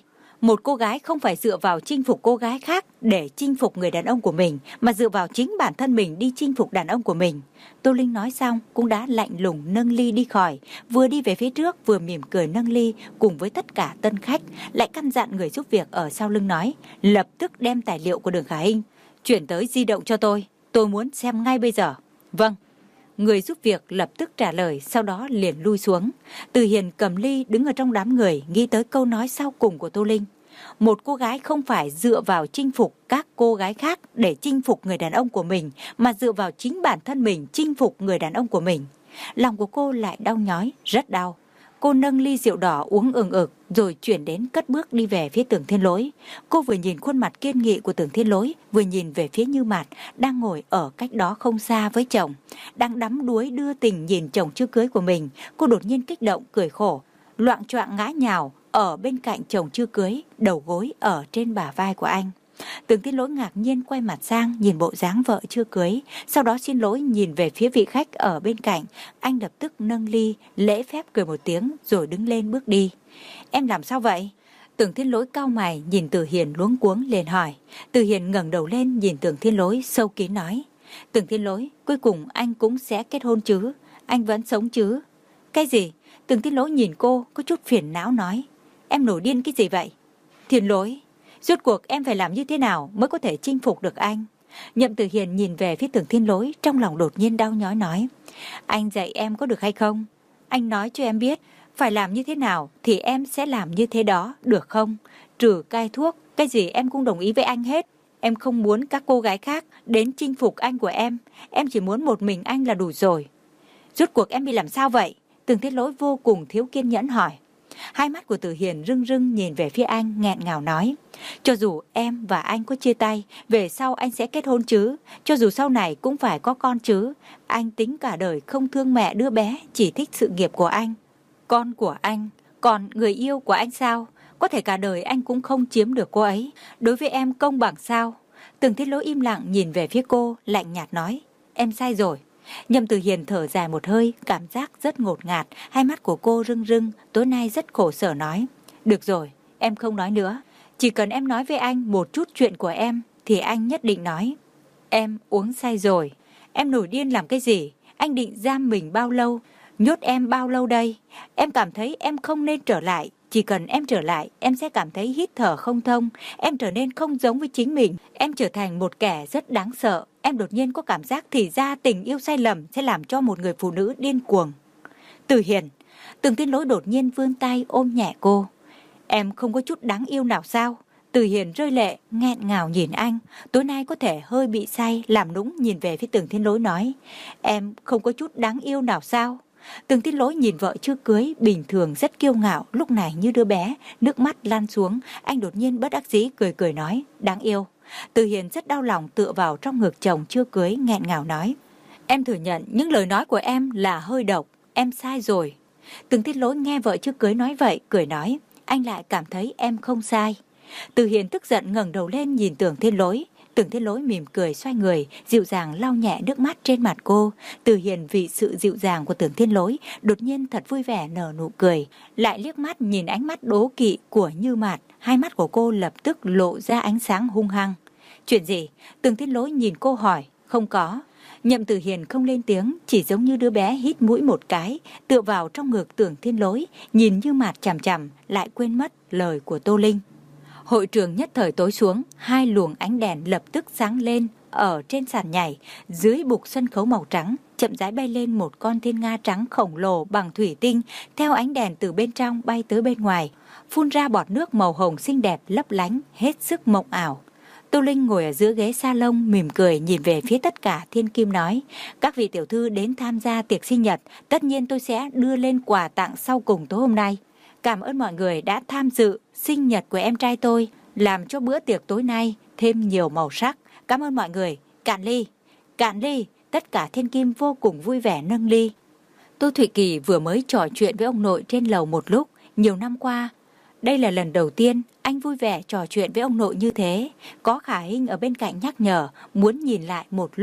Một cô gái không phải dựa vào chinh phục cô gái khác để chinh phục người đàn ông của mình, mà dựa vào chính bản thân mình đi chinh phục đàn ông của mình. Tô Linh nói xong cũng đã lạnh lùng nâng ly đi khỏi, vừa đi về phía trước vừa mỉm cười nâng ly cùng với tất cả tân khách, lại căn dặn người giúp việc ở sau lưng nói, lập tức đem tài liệu của Đường Khả Hinh chuyển tới di động cho tôi, tôi muốn xem ngay bây giờ. Vâng. Người giúp việc lập tức trả lời, sau đó liền lui xuống. Từ Hiền cầm ly đứng ở trong đám người, nghĩ tới câu nói sau cùng của Tô Linh. Một cô gái không phải dựa vào chinh phục các cô gái khác để chinh phục người đàn ông của mình, mà dựa vào chính bản thân mình chinh phục người đàn ông của mình. Lòng của cô lại đau nhói, rất đau. Cô nâng ly rượu đỏ uống ừng ực, rồi chuyển đến cất bước đi về phía Tưởng Thiên Lỗi. Cô vừa nhìn khuôn mặt kiên nghị của Tưởng Thiên Lỗi, vừa nhìn về phía Như Mạt đang ngồi ở cách đó không xa với chồng, đang đắm đuối đưa tình nhìn chồng chưa cưới của mình. Cô đột nhiên kích động cười khổ, loạng choạng ngã nhào ở bên cạnh chồng chưa cưới, đầu gối ở trên bả vai của anh. Tưởng Thiên Lỗi ngạc nhiên quay mặt sang nhìn bộ dáng vợ chưa cưới, sau đó xin lỗi nhìn về phía vị khách ở bên cạnh. Anh lập tức nâng ly lễ phép cười một tiếng rồi đứng lên bước đi. Em làm sao vậy? Tưởng Thiên Lỗi cau mày nhìn Từ Hiền luống cuống liền hỏi. Từ Hiền ngẩng đầu lên nhìn Tưởng Thiên Lỗi sâu kín nói, Tưởng Thiên Lỗi, cuối cùng anh cũng sẽ kết hôn chứ? Anh vẫn sống chứ? Cái gì? Tưởng Thiên Lỗi nhìn cô có chút phiền não nói, em nổi điên cái gì vậy? Thiên Lỗi, rốt cuộc em phải làm như thế nào mới có thể chinh phục được anh? Nhậm Từ Hiền nhìn về phía Tưởng Thiên Lỗi, trong lòng đột nhiên đau nhói nói, anh dạy em có được hay không? Anh nói cho em biết, phải làm như thế nào thì em sẽ làm như thế đó, được không? Trừ cai thuốc, cái gì em cũng đồng ý với anh hết. Em không muốn các cô gái khác đến chinh phục anh của em, em chỉ muốn một mình anh là đủ rồi. Rốt cuộc em bị làm sao vậy? Tưởng Thiên Lỗi vô cùng thiếu kiên nhẫn hỏi. Hai mắt của Từ Hiền rưng rưng nhìn về phía anh, nghẹn ngào nói, cho dù em và anh có chia tay, về sau anh sẽ kết hôn chứ, cho dù sau này cũng phải có con chứ. Anh tính cả đời không thương mẹ đứa bé, chỉ thích sự nghiệp của anh. Con của anh, còn người yêu của anh sao? Có thể cả đời anh cũng không chiếm được cô ấy. Đối với em công bằng sao? Tưởng Thiên Lỗi im lặng nhìn về phía cô, lạnh nhạt nói, em sai rồi. Nhậm Từ Hiền thở dài một hơi, cảm giác rất ngột ngạt, hai mắt của cô rưng rưng, tối nay rất khổ sở nói, được rồi, em không nói nữa. Chỉ cần em nói với anh một chút chuyện của em, thì anh nhất định nói. Em uống say rồi. Em nổi điên làm cái gì? Anh định giam mình bao lâu? Nhốt em bao lâu đây? Em cảm thấy em không nên trở lại. Chỉ cần em trở lại, em sẽ cảm thấy hít thở không thông. Em trở nên không giống với chính mình. Em trở thành một kẻ rất đáng sợ. Em đột nhiên có cảm giác thì ra tình yêu sai lầm sẽ làm cho một người phụ nữ điên cuồng. Từ Hiền, Tưởng Thiên Lỗi đột nhiên vươn tay ôm nhẹ cô. Em không có chút đáng yêu nào sao? Từ Hiền rơi lệ, nghẹn ngào nhìn anh. Tối nay có thể hơi bị say, làm nũng nhìn về phía Tưởng Thiên Lỗi nói, em không có chút đáng yêu nào sao? Tưởng Thiên Lỗi nhìn vợ chưa cưới, bình thường rất kiêu ngạo, lúc này như đứa bé, nước mắt lan xuống. Anh đột nhiên bất đắc dĩ cười cười nói, đáng yêu. Từ Hiền rất đau lòng tựa vào trong ngực chồng chưa cưới, nghẹn ngào nói, em thừa nhận những lời nói của em là hơi độc, em sai rồi. Tưởng Thiên Lỗi nghe vợ chưa cưới nói vậy, cười nói, anh lại cảm thấy em không sai. Từ Hiền tức giận ngẩng đầu lên nhìn Tưởng Thiên Lỗi. Tưởng Thiên Lỗi mỉm cười xoay người, dịu dàng lau nhẹ nước mắt trên mặt cô. Từ Hiền vì sự dịu dàng của Tưởng Thiên Lỗi, đột nhiên thật vui vẻ nở nụ cười, lại liếc mắt nhìn ánh mắt đố kỵ của Như Mạt, hai mắt của cô lập tức lộ ra ánh sáng hung hăng. Chuyện gì? Tưởng Thiên Lỗi nhìn cô hỏi. Không có. Nhậm Từ Hiền không lên tiếng, chỉ giống như đứa bé hít mũi một cái, tựa vào trong ngực Tưởng Thiên Lỗi, nhìn Như Mạt chằm chằm, lại quên mất lời của Tô Linh. Hội trường nhất thời tối xuống, hai luồng ánh đèn lập tức sáng lên ở trên sàn nhảy, dưới bục sân khấu màu trắng, chậm rãi bay lên một con thiên nga trắng khổng lồ bằng thủy tinh, theo ánh đèn từ bên trong bay tới bên ngoài, phun ra bọt nước màu hồng xinh đẹp lấp lánh, hết sức mộng ảo. Tô Linh ngồi ở giữa ghế salon mỉm cười nhìn về phía tất cả thiên kim nói, các vị tiểu thư đến tham gia tiệc sinh nhật, tất nhiên tôi sẽ đưa lên quà tặng sau cùng tối hôm nay. Cảm ơn mọi người đã tham dự sinh nhật của em trai tôi, làm cho bữa tiệc tối nay thêm nhiều màu sắc. Cảm ơn mọi người. Cạn ly, cạn ly. Tất cả thiên kim vô cùng vui vẻ nâng ly. Tô Thụy Kỳ vừa mới trò chuyện với ông nội trên lầu một lúc. Nhiều năm qua, đây là lần đầu tiên anh vui vẻ trò chuyện với ông nội như thế. Có Khả Hinh ở bên cạnh nhắc nhở, muốn nhìn lại một lúc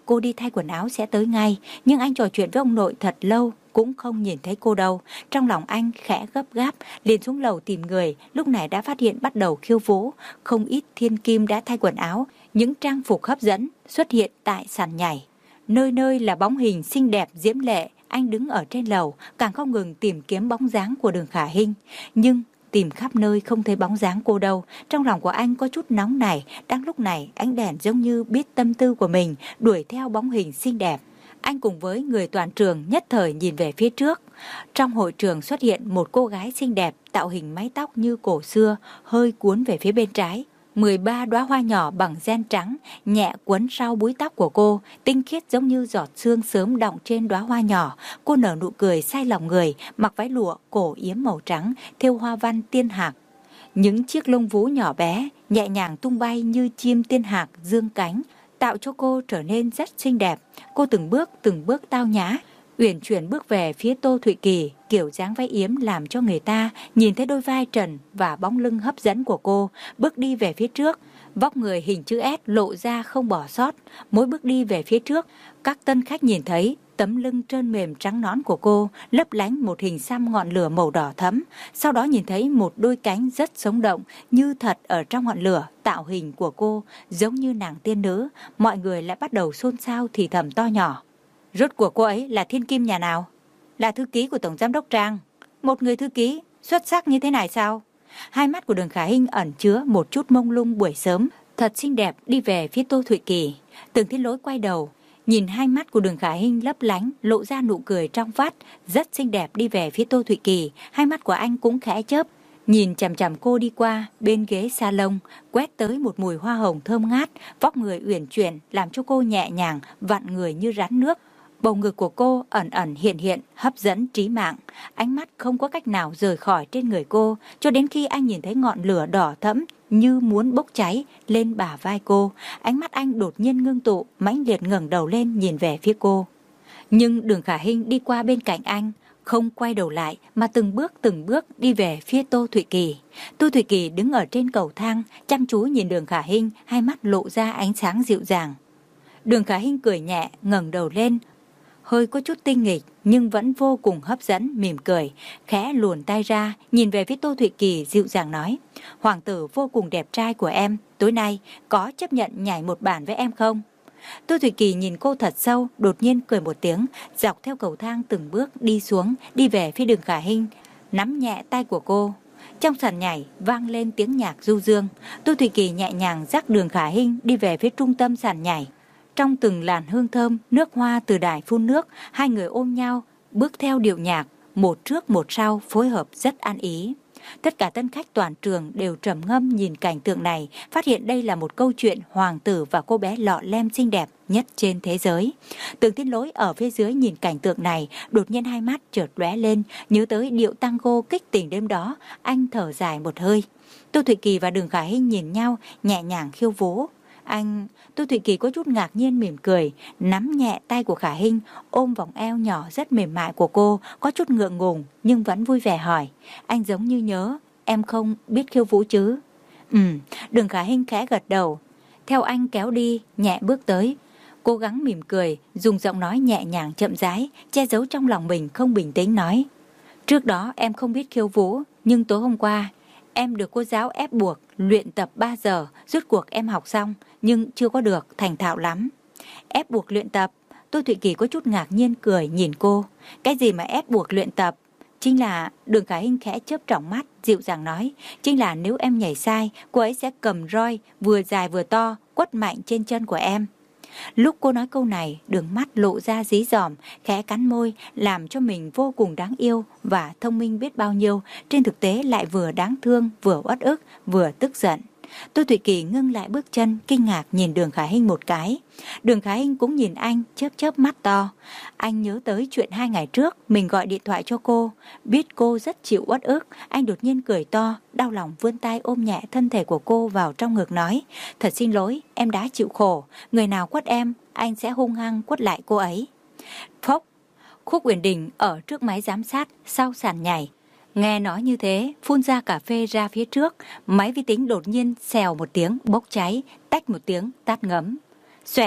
cô đi thay quần áo sẽ tới ngay, nhưng anh trò chuyện với ông nội thật lâu cũng không nhìn thấy cô đâu. Trong lòng anh khẽ gấp gáp, liền xuống lầu tìm người, lúc này đã phát hiện bắt đầu khiêu vũ. Không ít thiên kim đã thay quần áo, những trang phục hấp dẫn xuất hiện tại sàn nhảy. Nơi nơi là bóng hình xinh đẹp diễm lệ. Anh đứng ở trên lầu, càng không ngừng tìm kiếm bóng dáng của Đường Khả Hinh. Nhưng tìm khắp nơi không thấy bóng dáng cô đâu. Trong lòng của anh có chút nóng nảy. Đang lúc này, ánh đèn giống như biết tâm tư của mình, đuổi theo bóng hình xinh đẹp. Anh cùng với người toàn trường nhất thời nhìn về phía trước. Trong hội trường xuất hiện một cô gái xinh đẹp, tạo hình mái tóc như cổ xưa, hơi cuốn về phía bên trái. mười ba đóa hoa nhỏ bằng ren trắng nhẹ quấn sau búi tóc của cô, tinh khiết giống như giọt sương sớm đọng trên đóa hoa nhỏ. Cô nở nụ cười say lòng người, mặc váy lụa cổ yếm màu trắng, thêu hoa văn tiên hạc. Những chiếc lông vú nhỏ bé nhẹ nhàng tung bay như chim tiên hạc dương cánh, tạo cho cô trở nên rất xinh đẹp. Cô từng bước từng bước tao nhã, uyển chuyển bước về phía Tô Thụy Kỳ, kiểu dáng váy yếm làm cho người ta nhìn thấy đôi vai trần và bóng lưng hấp dẫn của cô. Bước đi về phía trước, vóc người hình chữ S lộ ra không bỏ sót. Mỗi bước đi về phía trước, các tân khách nhìn thấy tấm lưng trơn mềm trắng nõn của cô lấp lánh một hình xăm ngọn lửa màu đỏ thẫm. Sau đó nhìn thấy một đôi cánh rất sống động như thật ở trong ngọn lửa. Tạo hình của cô giống như nàng tiên nữ. Mọi người lại bắt đầu xôn xao thì thầm to nhỏ. Rốt cuộc cô ấy là thiên kim nhà nào? Là thư ký của Tổng Giám đốc Trang. Một người thư ký xuất sắc như thế này sao? Hai mắt của Đường Khả Hinh ẩn chứa một chút mông lung buổi sớm, thật xinh đẹp đi về phía Tô Thụy Kỳ. Tưởng Thiên Lỗi quay đầu, nhìn hai mắt của Đường Khả Hinh lấp lánh, lộ ra nụ cười trong vắt, rất xinh đẹp đi về phía Tô Thụy Kỳ. Hai mắt của anh cũng khẽ chớp, nhìn chằm chằm cô đi qua bên ghế salon, quét tới một mùi hoa hồng thơm ngát, vóc người uyển chuyển làm cho cô nhẹ nhàng vặn người như rắn nước. Bầu ngực của cô ẩn ẩn hiện hiện, hấp dẫn trí mạng. Ánh mắt không có cách nào rời khỏi trên người cô, cho đến khi anh nhìn thấy ngọn lửa đỏ thẫm như muốn bốc cháy lên bả vai cô. Ánh mắt anh đột nhiên ngưng tụ, mãnh liệt ngẩng đầu lên nhìn về phía cô. Nhưng Đường Khả Hinh đi qua bên cạnh anh, không quay đầu lại mà từng bước từng bước đi về phía Tô Thụy Kỳ. Tô Thụy Kỳ đứng ở trên cầu thang, chăm chú nhìn Đường Khả Hinh, hai mắt lộ ra ánh sáng dịu dàng. Đường Khả Hinh cười nhẹ, ngẩng đầu lên, hơi có chút tinh nghịch nhưng vẫn vô cùng hấp dẫn, mỉm cười, khẽ luồn tay ra, nhìn về phía Tô Thụy Kỳ dịu dàng nói. Hoàng tử vô cùng đẹp trai của em, tối nay có chấp nhận nhảy một bản với em không? Tô Thụy Kỳ nhìn cô thật sâu, đột nhiên cười một tiếng, dọc theo cầu thang từng bước đi xuống, đi về phía Đường Khả Hinh, nắm nhẹ tay của cô. Trong sàn nhảy vang lên tiếng nhạc du dương. Tô Thụy Kỳ nhẹ nhàng dắt Đường Khả Hinh đi về phía trung tâm sàn nhảy. Trong từng làn hương thơm, nước hoa từ đài phun nước, hai người ôm nhau, bước theo điệu nhạc, một trước một sau, phối hợp rất ăn ý. Tất cả tân khách toàn trường đều trầm ngâm nhìn cảnh tượng này, phát hiện đây là một câu chuyện hoàng tử và cô bé lọ lem xinh đẹp nhất trên thế giới. Tưởng Thiên Lỗi ở phía dưới nhìn cảnh tượng này, đột nhiên hai mắt chợt lóe lên, nhớ tới điệu tango kích tình đêm đó, anh thở dài một hơi. Tô Thụy Kỳ và Đường Khả Hinh nhìn nhau, nhẹ nhàng khiêu vũ. Anh... Tô Thụy Kỳ có chút ngạc nhiên mỉm cười, nắm nhẹ tay của Khả Hinh, ôm vòng eo nhỏ rất mềm mại của cô, có chút ngượng ngùng nhưng vẫn vui vẻ hỏi. Anh giống như nhớ, em không biết khiêu vũ chứ? Ừ, Đường Khả Hinh khẽ gật đầu, theo anh kéo đi, nhẹ bước tới. Cố gắng mỉm cười, dùng giọng nói nhẹ nhàng chậm rãi, che giấu trong lòng mình không bình tĩnh nói. Trước đó em không biết khiêu vũ, nhưng tối hôm qua em được cô giáo ép buộc luyện tập ba giờ, rốt cuộc em học xong, nhưng chưa có được thành thạo lắm. Ép buộc luyện tập? Tô Thụy Kỳ có chút ngạc nhiên cười nhìn cô. Cái gì mà ép buộc luyện tập? Chính là, Đường Khả Hinh khẽ chớp trọng mắt, dịu dàng nói, chính là nếu em nhảy sai, cô ấy sẽ cầm roi vừa dài vừa to, quất mạnh trên chân của em. Lúc cô nói câu này, đường mắt lộ ra dí dỏm, khẽ cắn môi, làm cho mình vô cùng đáng yêu và thông minh biết bao nhiêu, trên thực tế lại vừa đáng thương, vừa uất ức, vừa tức giận. Tô Thụy Kỳ ngưng lại bước chân, kinh ngạc nhìn Đường Khả Hinh một cái. Đường Khả Hinh cũng nhìn anh, chớp chớp mắt to. Anh nhớ tới chuyện hai ngày trước mình gọi điện thoại cho cô, biết cô rất chịu uất ức, anh đột nhiên cười to, đau lòng vươn tay ôm nhẹ thân thể của cô vào trong ngực nói, thật xin lỗi, em đã chịu khổ, người nào quất em, anh sẽ hung hăng quất lại cô ấy. Phốc, Khúc Uyển Đình ở trước máy giám sát sau sàn nhảy. Nghe nói như thế, phun ra cà phê ra phía trước, máy vi tính đột nhiên xèo một tiếng bốc cháy, tách một tiếng tát ngấm. Xoẹt,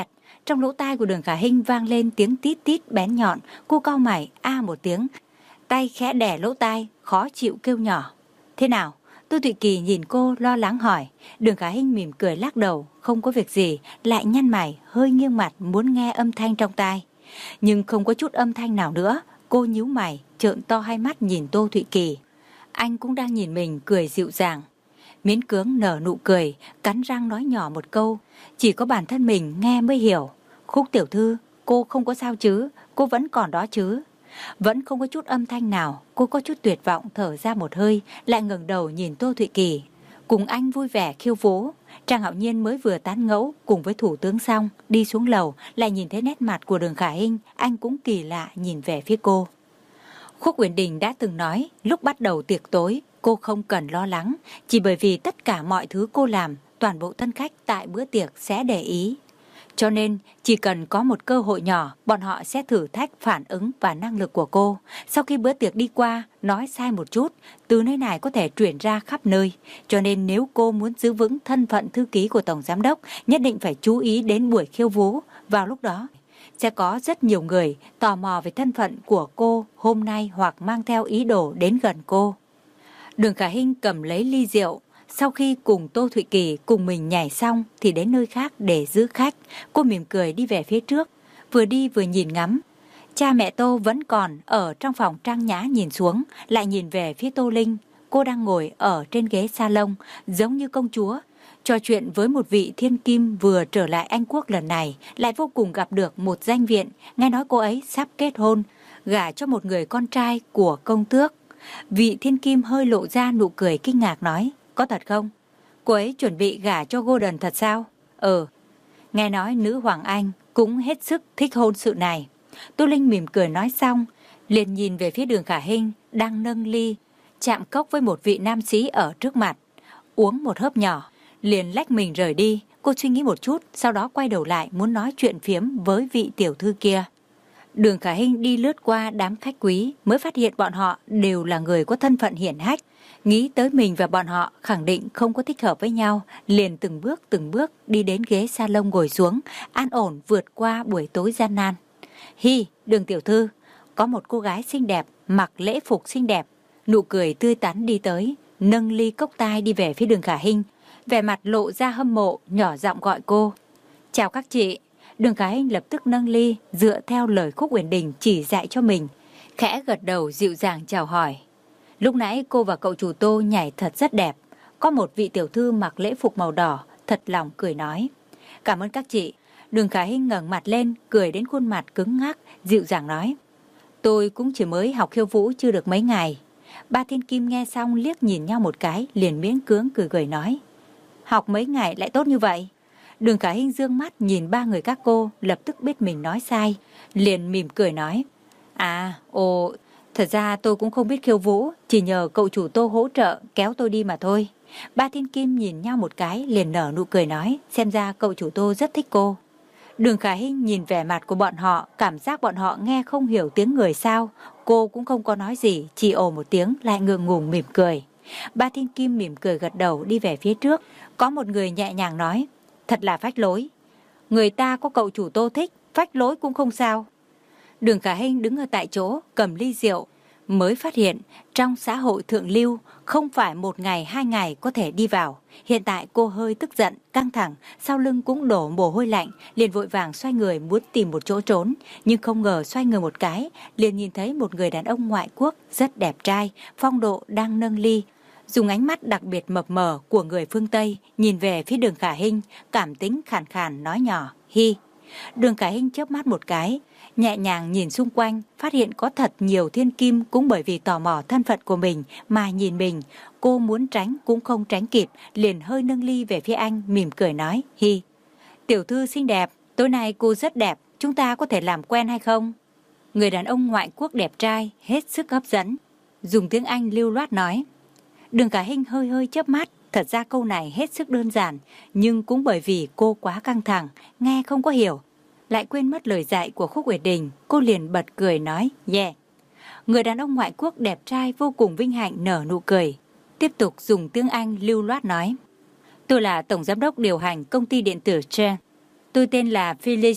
Trong lỗ tai của Đường Khả Hinh vang lên tiếng tít tít bén nhọn. Cô cau mày a một tiếng, tay khẽ đè lỗ tai, khó chịu kêu nhỏ. Thế nào? Tô Thụy Kỳ nhìn cô lo lắng hỏi. Đường Khả Hinh mỉm cười lắc đầu, không có việc gì, lại nhăn mày, hơi nghiêng mặt muốn nghe âm thanh trong tai. Nhưng không có chút âm thanh nào nữa. Cô nhíu mày, trợn to hai mắt nhìn Tô Thụy Kỳ. Anh cũng đang nhìn mình, cười dịu dàng. Miễn cưỡng nở nụ cười, cắn răng nói nhỏ một câu, chỉ có bản thân mình nghe mới hiểu. Khúc tiểu thư, cô không có sao chứ, cô vẫn còn đó chứ. Vẫn không có chút âm thanh nào, cô có chút tuyệt vọng thở ra một hơi, lại ngẩng đầu nhìn Tô Thụy Kỳ. Cùng anh vui vẻ khiêu vũ. Trang Hạo Nhiên mới vừa tán ngẫu cùng với thủ tướng xong, đi xuống lầu, lại nhìn thấy nét mặt của Đường Khả Hinh, anh cũng kỳ lạ nhìn về phía cô. Khúc Uyển Đình đã từng nói, lúc bắt đầu tiệc tối, cô không cần lo lắng, chỉ bởi vì tất cả mọi thứ cô làm, toàn bộ thân khách tại bữa tiệc sẽ để ý. Cho nên, chỉ cần có một cơ hội nhỏ, bọn họ sẽ thử thách phản ứng và năng lực của cô. Sau khi bữa tiệc đi qua, nói sai một chút, từ nơi này có thể truyền ra khắp nơi. Cho nên nếu cô muốn giữ vững thân phận thư ký của Tổng Giám đốc, nhất định phải chú ý đến buổi khiêu vũ. Vào lúc đó, sẽ có rất nhiều người tò mò về thân phận của cô hôm nay hoặc mang theo ý đồ đến gần cô. Đường Khả Hinh cầm lấy ly rượu. Sau khi cùng Tô Thụy Kỳ cùng mình nhảy xong thì đến nơi khác để giữ khách. Cô mỉm cười đi về phía trước, vừa đi vừa nhìn ngắm. Cha mẹ Tô vẫn còn ở trong phòng trang nhã nhìn xuống, lại nhìn về phía Tô Linh. Cô đang ngồi ở trên ghế salon, giống như công chúa, trò chuyện với một vị thiên kim vừa trở lại Anh Quốc lần này, lại vô cùng gặp được một danh viện. Nghe nói cô ấy sắp kết hôn, gả cho một người con trai của công tước. Vị thiên kim hơi lộ ra nụ cười kinh ngạc nói, có thật không? Cô ấy chuẩn bị gả cho Gordon thật sao? Ừ. Nghe nói nữ hoàng Anh cũng hết sức thích hôn sự này. Tô Linh mỉm cười nói xong, liền nhìn về phía Đường Khả Hinh đang nâng ly, chạm cốc với một vị nam sĩ ở trước mặt. Uống một hớp nhỏ, liền lách mình rời đi. Cô suy nghĩ một chút, sau đó quay đầu lại muốn nói chuyện phiếm với vị tiểu thư kia. Đường Khả Hinh đi lướt qua đám khách quý, mới phát hiện bọn họ đều là người có thân phận hiển hách. Nghĩ tới mình và bọn họ khẳng định không có thích hợp với nhau, liền từng bước từng bước đi đến ghế salon ngồi xuống, an ổn vượt qua buổi tối gian nan. Hi, Đường tiểu thư, có một cô gái xinh đẹp, mặc lễ phục xinh đẹp, nụ cười tươi tắn đi tới, nâng ly cốc tai đi về phía Đường Khả Hinh, vẻ mặt lộ ra hâm mộ, nhỏ giọng gọi cô. Chào các chị. Đường Khả Hinh lập tức nâng ly, dựa theo lời Khúc Uyển Đình chỉ dạy cho mình, khẽ gật đầu dịu dàng chào hỏi. Lúc nãy cô và cậu chủ Tô nhảy thật rất đẹp. Có một vị tiểu thư mặc lễ phục màu đỏ, thật lòng cười nói. Cảm ơn các chị. Đường Khả Hinh ngẩng mặt lên, cười đến khuôn mặt cứng ngắc, dịu dàng nói. Tôi cũng chỉ mới học khiêu vũ chưa được mấy ngày. Ba thiên kim nghe xong liếc nhìn nhau một cái, liền miễn cưỡng cười cười nói. Học mấy ngày lại tốt như vậy? Đường Khả Hinh dương mắt nhìn ba người các cô, lập tức biết mình nói sai, liền mỉm cười nói. À, ồ, thật ra tôi cũng không biết khiêu vũ, chỉ nhờ cậu chủ Tô hỗ trợ kéo tôi đi mà thôi. Ba thiên kim nhìn nhau một cái, liền nở nụ cười nói, xem ra cậu chủ Tô rất thích cô. Đường Khả Hinh nhìn vẻ mặt của bọn họ, cảm giác bọn họ nghe không hiểu tiếng người sao. Cô cũng không có nói gì, chỉ ồ một tiếng lại ngượng ngùng mỉm cười. Ba thiên kim mỉm cười gật đầu đi về phía trước. Có một người nhẹ nhàng nói, thật là phách lối. Người ta có cậu chủ Tô thích, phách lối cũng không sao. Đường Khả Hinh đứng ở tại chỗ, cầm ly rượu, mới phát hiện trong xã hội thượng lưu không phải một ngày hai ngày có thể đi vào. Hiện tại cô hơi tức giận, căng thẳng, sau lưng cũng đổ mồ hôi lạnh, liền vội vàng xoay người muốn tìm một chỗ trốn, nhưng không ngờ xoay người một cái, liền nhìn thấy một người đàn ông ngoại quốc rất đẹp trai, phong độ đang nâng ly, dùng ánh mắt đặc biệt mập mờ của người phương Tây nhìn về phía Đường Khả Hinh, cảm tính khàn khàn nói nhỏ, hi. Đường Khả Hinh chớp mắt một cái, nhẹ nhàng nhìn xung quanh, phát hiện có thật nhiều thiên kim cũng bởi vì tò mò thân phận của mình mà nhìn mình. Cô muốn tránh cũng không tránh kịp, liền hơi nâng ly về phía anh, mỉm cười nói, hi. Tiểu thư xinh đẹp, tối nay cô rất đẹp, chúng ta có thể làm quen hay không? Người đàn ông ngoại quốc đẹp trai, hết sức hấp dẫn, dùng tiếng Anh lưu loát nói. Đường Khả Hinh hơi hơi chớp mắt, thật ra câu này hết sức đơn giản, nhưng cũng bởi vì cô quá căng thẳng, nghe không có hiểu, lại quên mất lời dạy của Khúc Uyển Đình, cô liền bật cười nói, yeah. Người đàn ông ngoại quốc đẹp trai vô cùng vinh hạnh nở nụ cười, tiếp tục dùng tiếng Anh lưu loát nói. Tôi là tổng giám đốc điều hành công ty điện tử Trend. Tôi tên là Felix.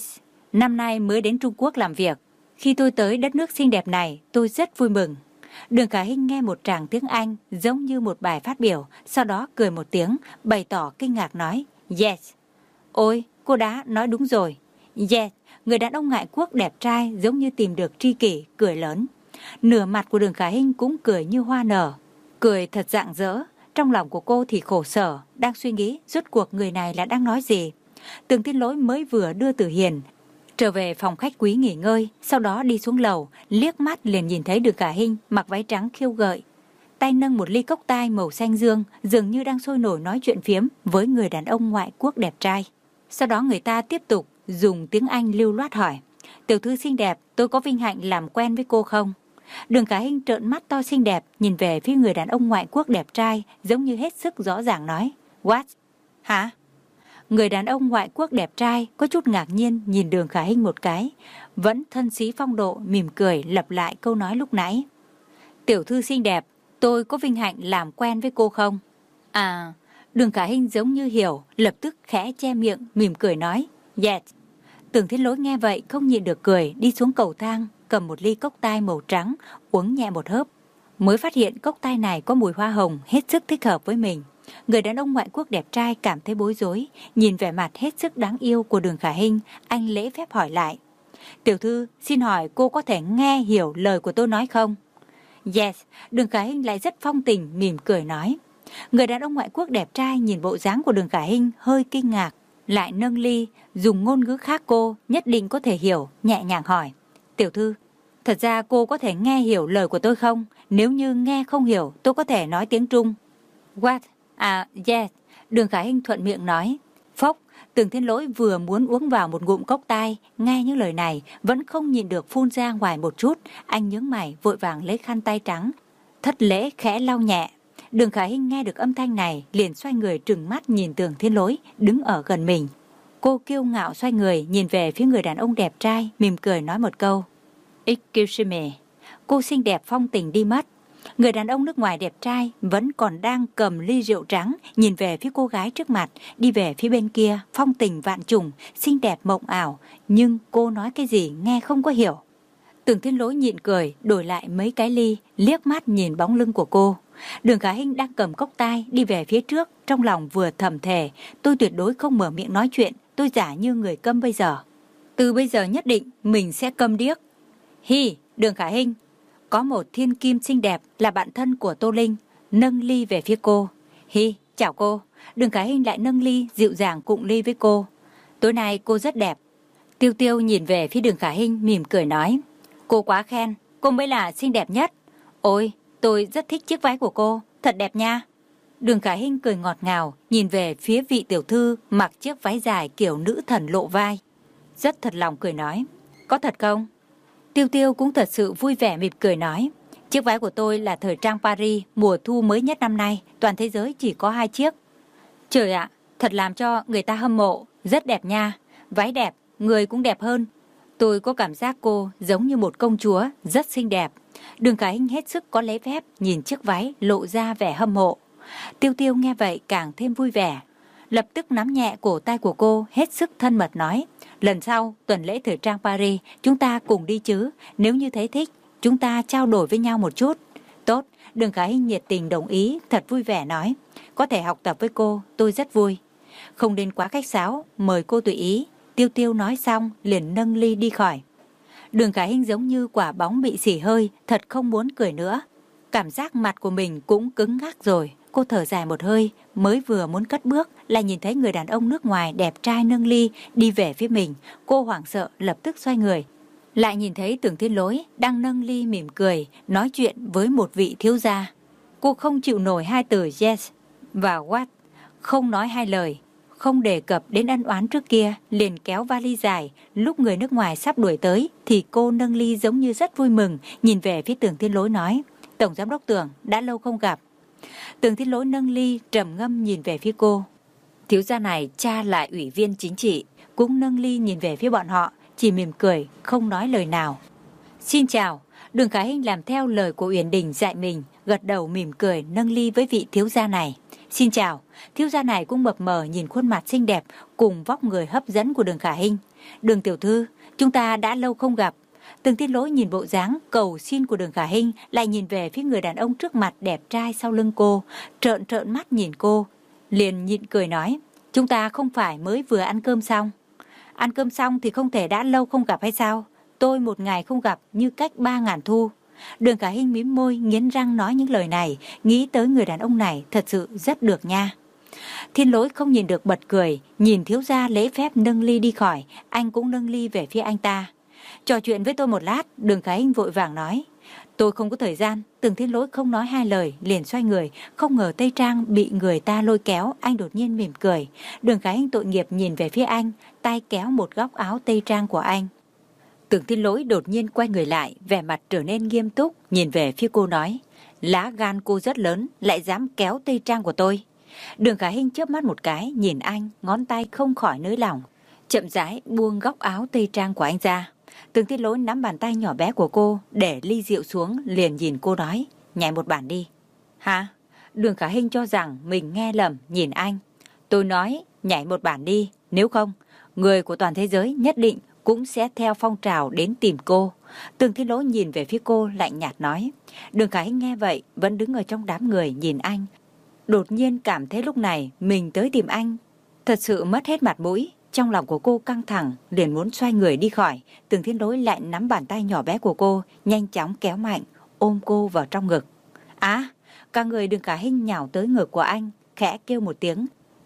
Năm nay mới đến Trung Quốc làm việc. Khi tôi tới đất nước xinh đẹp này, tôi rất vui mừng. Đường Khả Hinh nghe một tràng tiếng Anh giống như một bài phát biểu, sau đó cười một tiếng, bày tỏ kinh ngạc nói, yes. Ôi, cô đã nói đúng rồi. Yes, người đàn ông ngoại quốc đẹp trai giống như tìm được tri kỷ, cười lớn. Nửa mặt của Đường Khả Hinh cũng cười như hoa nở, cười thật rạng rỡ. Trong lòng của cô thì khổ sở, đang suy nghĩ rốt cuộc người này là đang nói gì. Tưởng Thiên Lỗi mới vừa đưa Tử Hiền trở về phòng khách quý nghỉ ngơi, sau đó đi xuống lầu, liếc mắt liền nhìn thấy Đường Khả Hinh mặc váy trắng khiêu gợi, tay nâng một ly cốc tai màu xanh dương, dường như đang sôi nổi nói chuyện phiếm với người đàn ông ngoại quốc đẹp trai. Sau đó người ta tiếp tục dùng tiếng Anh lưu loát hỏi, tiểu thư xinh đẹp, tôi có vinh hạnh làm quen với cô không? Đường Khả Hinh trợn mắt to xinh đẹp nhìn về phía người đàn ông ngoại quốc đẹp trai, giống như hết sức rõ ràng nói, what? Hả? Người đàn ông ngoại quốc đẹp trai có chút ngạc nhiên nhìn Đường Khả Hinh một cái, vẫn thân sĩ phong độ, mỉm cười lặp lại câu nói lúc nãy. Tiểu thư xinh đẹp, tôi có vinh hạnh làm quen với cô không? À, Đường Khả Hinh giống như hiểu, lập tức khẽ che miệng, mỉm cười nói, yes. Tưởng Thiên Lỗi nghe vậy không nhịn được cười, đi xuống cầu thang, cầm một ly cốc tai màu trắng, uống nhẹ một hớp. Mới phát hiện cốc tai này có mùi hoa hồng, hết sức thích hợp với mình. Người đàn ông ngoại quốc đẹp trai cảm thấy bối rối, nhìn vẻ mặt hết sức đáng yêu của Đường Khả Hinh, anh lễ phép hỏi lại. Tiểu thư, xin hỏi cô có thể nghe hiểu lời của tôi nói không? Yes, Đường Khả Hinh lại rất phong tình, mỉm cười nói. Người đàn ông ngoại quốc đẹp trai nhìn bộ dáng của Đường Khả Hinh hơi kinh ngạc, lại nâng ly, dùng ngôn ngữ khác cô nhất định có thể hiểu, nhẹ nhàng hỏi. Tiểu thư, thật ra cô có thể nghe hiểu lời của tôi không? Nếu như nghe không hiểu, tôi có thể nói tiếng Trung. What? À, yes. Đường Khả Hinh thuận miệng nói. Phốc, Tưởng Thiên Lỗi vừa muốn uống vào một ngụm cốc tai, nghe những lời này, vẫn không nhịn được phun ra ngoài một chút. Anh nhướng mày, vội vàng lấy khăn tay trắng, thất lễ khẽ lau nhẹ. Đường Khả Hinh nghe được âm thanh này, liền xoay người trừng mắt nhìn Tưởng Thiên Lỗi, đứng ở gần mình. Cô kiêu ngạo xoay người, nhìn về phía người đàn ông đẹp trai, mỉm cười nói một câu. Excuse me. Cô xinh đẹp phong tình đi mất. Người đàn ông nước ngoài đẹp trai vẫn còn đang cầm ly rượu trắng, nhìn về phía cô gái trước mặt, đi về phía bên kia, phong tình vạn trùng, xinh đẹp mộng ảo, nhưng cô nói cái gì nghe không có hiểu. Tưởng Thiên Lỗi nhịn cười, đổi lại mấy cái ly, liếc mắt nhìn bóng lưng của cô. Đường Khả Hinh đang cầm cốc tai đi về phía trước, trong lòng vừa thầm thề, tôi tuyệt đối không mở miệng nói chuyện, tôi giả như người câm bây giờ. Từ bây giờ nhất định mình sẽ câm điếc. Hi, Đường Khả Hinh. Có một thiên kim xinh đẹp là bạn thân của Tô Linh, nâng ly về phía cô. Hi, chào cô. Đường Khả Hinh lại nâng ly, dịu dàng cụng ly với cô. Tối nay cô rất đẹp. Tiêu Tiêu nhìn về phía Đường Khả Hinh, mỉm cười nói. Cô quá khen, cô mới là xinh đẹp nhất. Ôi, tôi rất thích chiếc váy của cô, thật đẹp nha. Đường Khả Hinh cười ngọt ngào, nhìn về phía vị tiểu thư mặc chiếc váy dài kiểu nữ thần lộ vai. Rất thật lòng cười nói. Có thật không? Tiêu Tiêu cũng thật sự vui vẻ mỉm cười nói. Chiếc váy của tôi là thời trang Paris mùa thu mới nhất năm nay, toàn thế giới chỉ có hai chiếc. Trời ạ, thật làm cho người ta hâm mộ, rất đẹp nha. Váy đẹp, người cũng đẹp hơn. Tôi có cảm giác cô giống như một công chúa, rất xinh đẹp. Đường Khả Hinh hết sức có lễ phép, nhìn chiếc váy lộ ra vẻ hâm mộ. Tiêu Tiêu nghe vậy càng thêm vui vẻ, lập tức nắm nhẹ cổ tay của cô, hết sức thân mật nói. Lần sau, tuần lễ thời trang Paris, chúng ta cùng đi chứ. Nếu như thấy thích, chúng ta trao đổi với nhau một chút. Tốt, Đường Khả Hinh nhiệt tình đồng ý, thật vui vẻ nói. Có thể học tập với cô, tôi rất vui. Không nên quá khách sáo, mời cô tùy ý. Tiêu Tiêu nói xong, liền nâng ly đi khỏi. Đường Khả Hinh giống như quả bóng bị xỉ hơi, thật không muốn cười nữa. Cảm giác mặt của mình cũng cứng ngắc rồi. Cô thở dài một hơi, mới vừa muốn cất bước, lại nhìn thấy người đàn ông nước ngoài đẹp trai nâng ly đi về phía mình. Cô hoảng sợ, lập tức xoay người. Lại nhìn thấy Tưởng Thiên Lỗi đang nâng ly mỉm cười, nói chuyện với một vị thiếu gia. Cô không chịu nổi hai từ yes và what, không nói hai lời. Không đề cập đến ân oán trước kia, liền kéo vali dài. Lúc người nước ngoài sắp đuổi tới, thì cô nâng ly giống như rất vui mừng, nhìn về phía Tưởng Thiên Lỗi nói. Tổng giám đốc Tưởng, đã lâu không gặp. Tưởng Thiên Lỗi nâng ly, trầm ngâm nhìn về phía cô. Thiếu gia này cha lại ủy viên chính trị, cũng nâng ly nhìn về phía bọn họ, chỉ mỉm cười, không nói lời nào. Xin chào. Đường Khả Hinh làm theo lời của Uyển Đình dạy mình, gật đầu mỉm cười nâng ly với vị thiếu gia này. Xin chào. Thiếu gia này cũng mập mờ nhìn khuôn mặt xinh đẹp cùng vóc người hấp dẫn của Đường Khả Hinh. Đường tiểu thư, chúng ta đã lâu không gặp. Tường Thiên Lỗi nhìn bộ dáng cầu xin của Đường Khả Hinh, lại nhìn về phía người đàn ông trước mặt đẹp trai sau lưng cô, trợn trợn mắt nhìn cô, liền nhịn cười nói, chúng ta không phải mới vừa ăn cơm xong. Ăn cơm xong thì không thể đã lâu không gặp hay sao? Tôi một ngày không gặp như cách ba ngàn thu. Đường Khả Hinh mím môi, nghiến răng nói những lời này, nghĩ tới người đàn ông này thật sự rất được nha. Thiên Lỗi không nhìn được bật cười, nhìn thiếu gia lễ phép nâng ly đi khỏi, anh cũng nâng ly về phía anh ta. Trò chuyện với tôi một lát, Đường Khả Hinh vội vàng nói. Tôi không có thời gian. Tưởng Thiên Lỗi không nói hai lời, liền xoay người, không ngờ Tây Trang bị người ta lôi kéo, anh đột nhiên mỉm cười. Đường Khả Hinh tội nghiệp nhìn về phía anh, tay kéo một góc áo Tây Trang của anh. Tưởng Thiên Lỗi đột nhiên quay người lại, vẻ mặt trở nên nghiêm túc, nhìn về phía cô nói, lá gan cô rất lớn, lại dám kéo Tây Trang của tôi. Đường Khả Hinh chớp mắt một cái, nhìn anh, ngón tay không khỏi nới lỏng, chậm rãi buông góc áo Tây Trang của anh ra. Tưởng Thiên Lỗi nắm bàn tay nhỏ bé của cô, để ly rượu xuống, liền nhìn cô nói, nhảy một bản đi. Hả? Đường Khả Hinh cho rằng mình nghe lầm, nhìn anh. Tôi nói, nhảy một bản đi, nếu không, người của toàn thế giới nhất định cũng sẽ theo phong trào đến tìm cô. Tưởng Thiên Lỗi nhìn về phía cô, lạnh nhạt nói. Đường Khả Hinh nghe vậy, vẫn đứng ở trong đám người nhìn anh. Đột nhiên cảm thấy lúc này mình tới tìm anh, thật sự mất hết mặt mũi. Trong lòng của cô căng thẳng, liền muốn xoay người đi khỏi. Tưởng Thiên Lỗi lại nắm bàn tay nhỏ bé của cô, nhanh chóng kéo mạnh, ôm cô vào trong ngực. Á, cả người Đường Khả Hinh nhào tới ngực của anh, khẽ kêu một tiếng.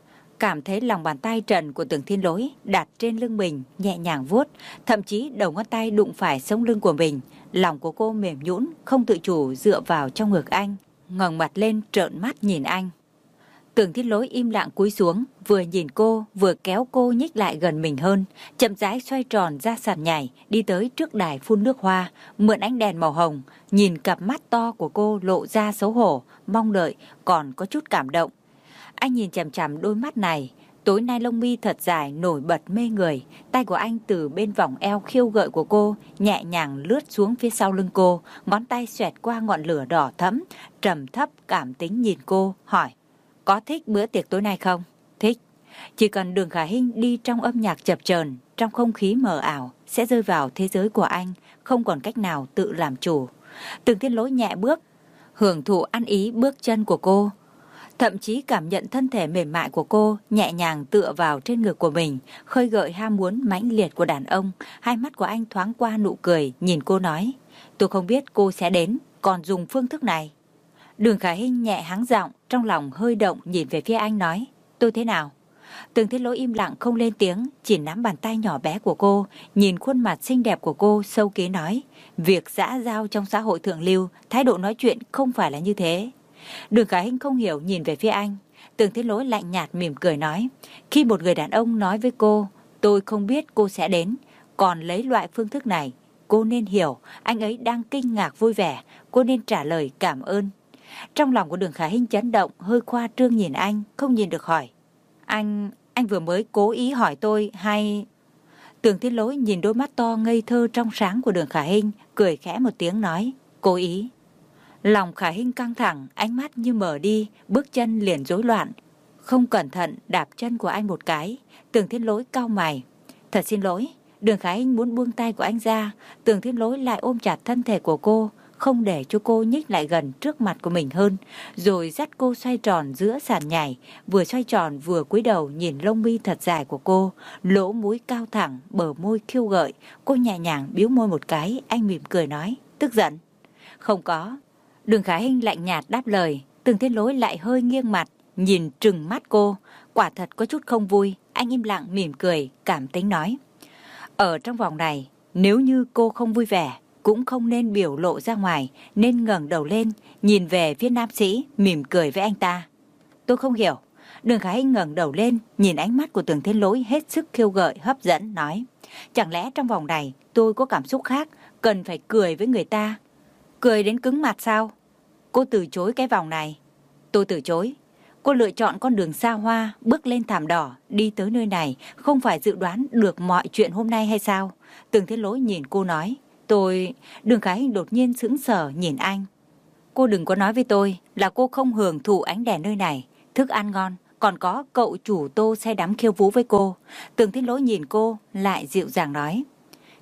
Cảm thấy lòng bàn tay trần của Tưởng Thiên Lỗi đặt trên lưng mình, nhẹ nhàng vuốt, thậm chí đầu ngón tay đụng phải sống lưng của mình. Lòng của cô mềm nhũn, không tự chủ dựa vào trong ngực anh, ngẩng mặt lên trợn mắt nhìn anh. Tưởng Thiên Lỗi im lặng cúi xuống, vừa nhìn cô, vừa kéo cô nhích lại gần mình hơn, chậm rãi xoay tròn ra sàn nhảy, đi tới trước đài phun nước hoa, mượn ánh đèn màu hồng, nhìn cặp mắt to của cô lộ ra xấu hổ, mong đợi, còn có chút cảm động. Anh nhìn chằm chằm đôi mắt này, tối nay lông mi thật dài nổi bật mê người, tay của anh từ bên vòng eo khiêu gợi của cô, nhẹ nhàng lướt xuống phía sau lưng cô, ngón tay xoẹt qua ngọn lửa đỏ thẫm, trầm thấp cảm tính nhìn cô, hỏi. Có thích bữa tiệc tối nay không? Thích. Chỉ cần Đường Khả Hinh đi trong âm nhạc chập chờn, trong không khí mờ ảo, sẽ rơi vào thế giới của anh, không còn cách nào tự làm chủ. Tưởng Thiên Lỗi nhẹ bước, hưởng thụ ăn ý bước chân của cô, thậm chí cảm nhận thân thể mềm mại của cô nhẹ nhàng tựa vào trên ngực của mình, khơi gợi ham muốn mãnh liệt của đàn ông. Hai mắt của anh thoáng qua nụ cười, nhìn cô nói, tôi không biết cô sẽ đến, còn dùng phương thức này. Đường Khả Hinh nhẹ hắng giọng, trong lòng hơi động, nhìn về phía anh nói, tôi thế nào? Tưởng Thiên Lỗi im lặng không lên tiếng, chỉ nắm bàn tay nhỏ bé của cô, nhìn khuôn mặt xinh đẹp của cô, sâu kín nói, việc xã giao trong xã hội thượng lưu, thái độ nói chuyện không phải là như thế. Đường Khả Hinh không hiểu nhìn về phía anh. Tưởng Thiên Lỗi lạnh nhạt mỉm cười nói, khi một người đàn ông nói với cô, tôi không biết cô sẽ đến, còn lấy loại phương thức này, cô nên hiểu anh ấy đang kinh ngạc vui vẻ, cô nên trả lời cảm ơn. Trong lòng của Đường Khả Hinh chấn động, hơi khoa trương nhìn anh, không nhìn được hỏi. Anh, anh vừa mới cố ý hỏi tôi hay... Tưởng Thiên Lỗi nhìn đôi mắt to ngây thơ trong sáng của Đường Khả Hinh, cười khẽ một tiếng nói, cố ý. Lòng Khả Hinh căng thẳng, ánh mắt như mở đi, bước chân liền rối loạn. Không cẩn thận đạp chân của anh một cái, Tưởng Thiên Lỗi cau mày. Thật xin lỗi. Đường Khả Hinh muốn buông tay của anh ra, Tưởng Thiên Lỗi lại ôm chặt thân thể của cô, không để cho cô nhích lại gần trước mặt của mình hơn, rồi dắt cô xoay tròn giữa sàn nhảy, vừa xoay tròn vừa cúi đầu nhìn lông mi thật dài của cô, lỗ mũi cao thẳng, bờ môi khiêu gợi. Cô nhẹ nhàng biếu môi một cái, anh mỉm cười nói, tức giận? Không có. Đường Khả Hinh lạnh nhạt đáp lời. Tưởng Thiên Lỗi lại hơi nghiêng mặt, nhìn trừng mắt cô, quả thật có chút không vui. Anh im lặng mỉm cười, cảm tính nói, ở trong vòng này, nếu như cô không vui vẻ, cũng không nên biểu lộ ra ngoài, nên ngẩng đầu lên, nhìn về phía nam sĩ, mỉm cười với anh ta. Tôi không hiểu. Đường Khả Hinh ngẩng đầu lên, nhìn ánh mắt của Tưởng Thiên Lỗi hết sức khiêu gợi, hấp dẫn, nói, chẳng lẽ trong vòng này tôi có cảm xúc khác, cần phải cười với người ta? Cười đến cứng mặt sao? Cô từ chối cái vòng này. Tôi từ chối. Cô lựa chọn con đường xa hoa, bước lên thảm đỏ, đi tới nơi này, không phải dự đoán được mọi chuyện hôm nay hay sao? Tưởng Thiên Lỗi nhìn cô nói, tôi... Đường Khả Hinh đột nhiên sững sờ nhìn anh. Cô đừng có nói với tôi là cô không hưởng thụ ánh đèn nơi này, thức ăn ngon, còn có cậu chủ tô say đắm khiêu vũ với cô. Tưởng Thiên Lỗi nhìn cô, lại dịu dàng nói,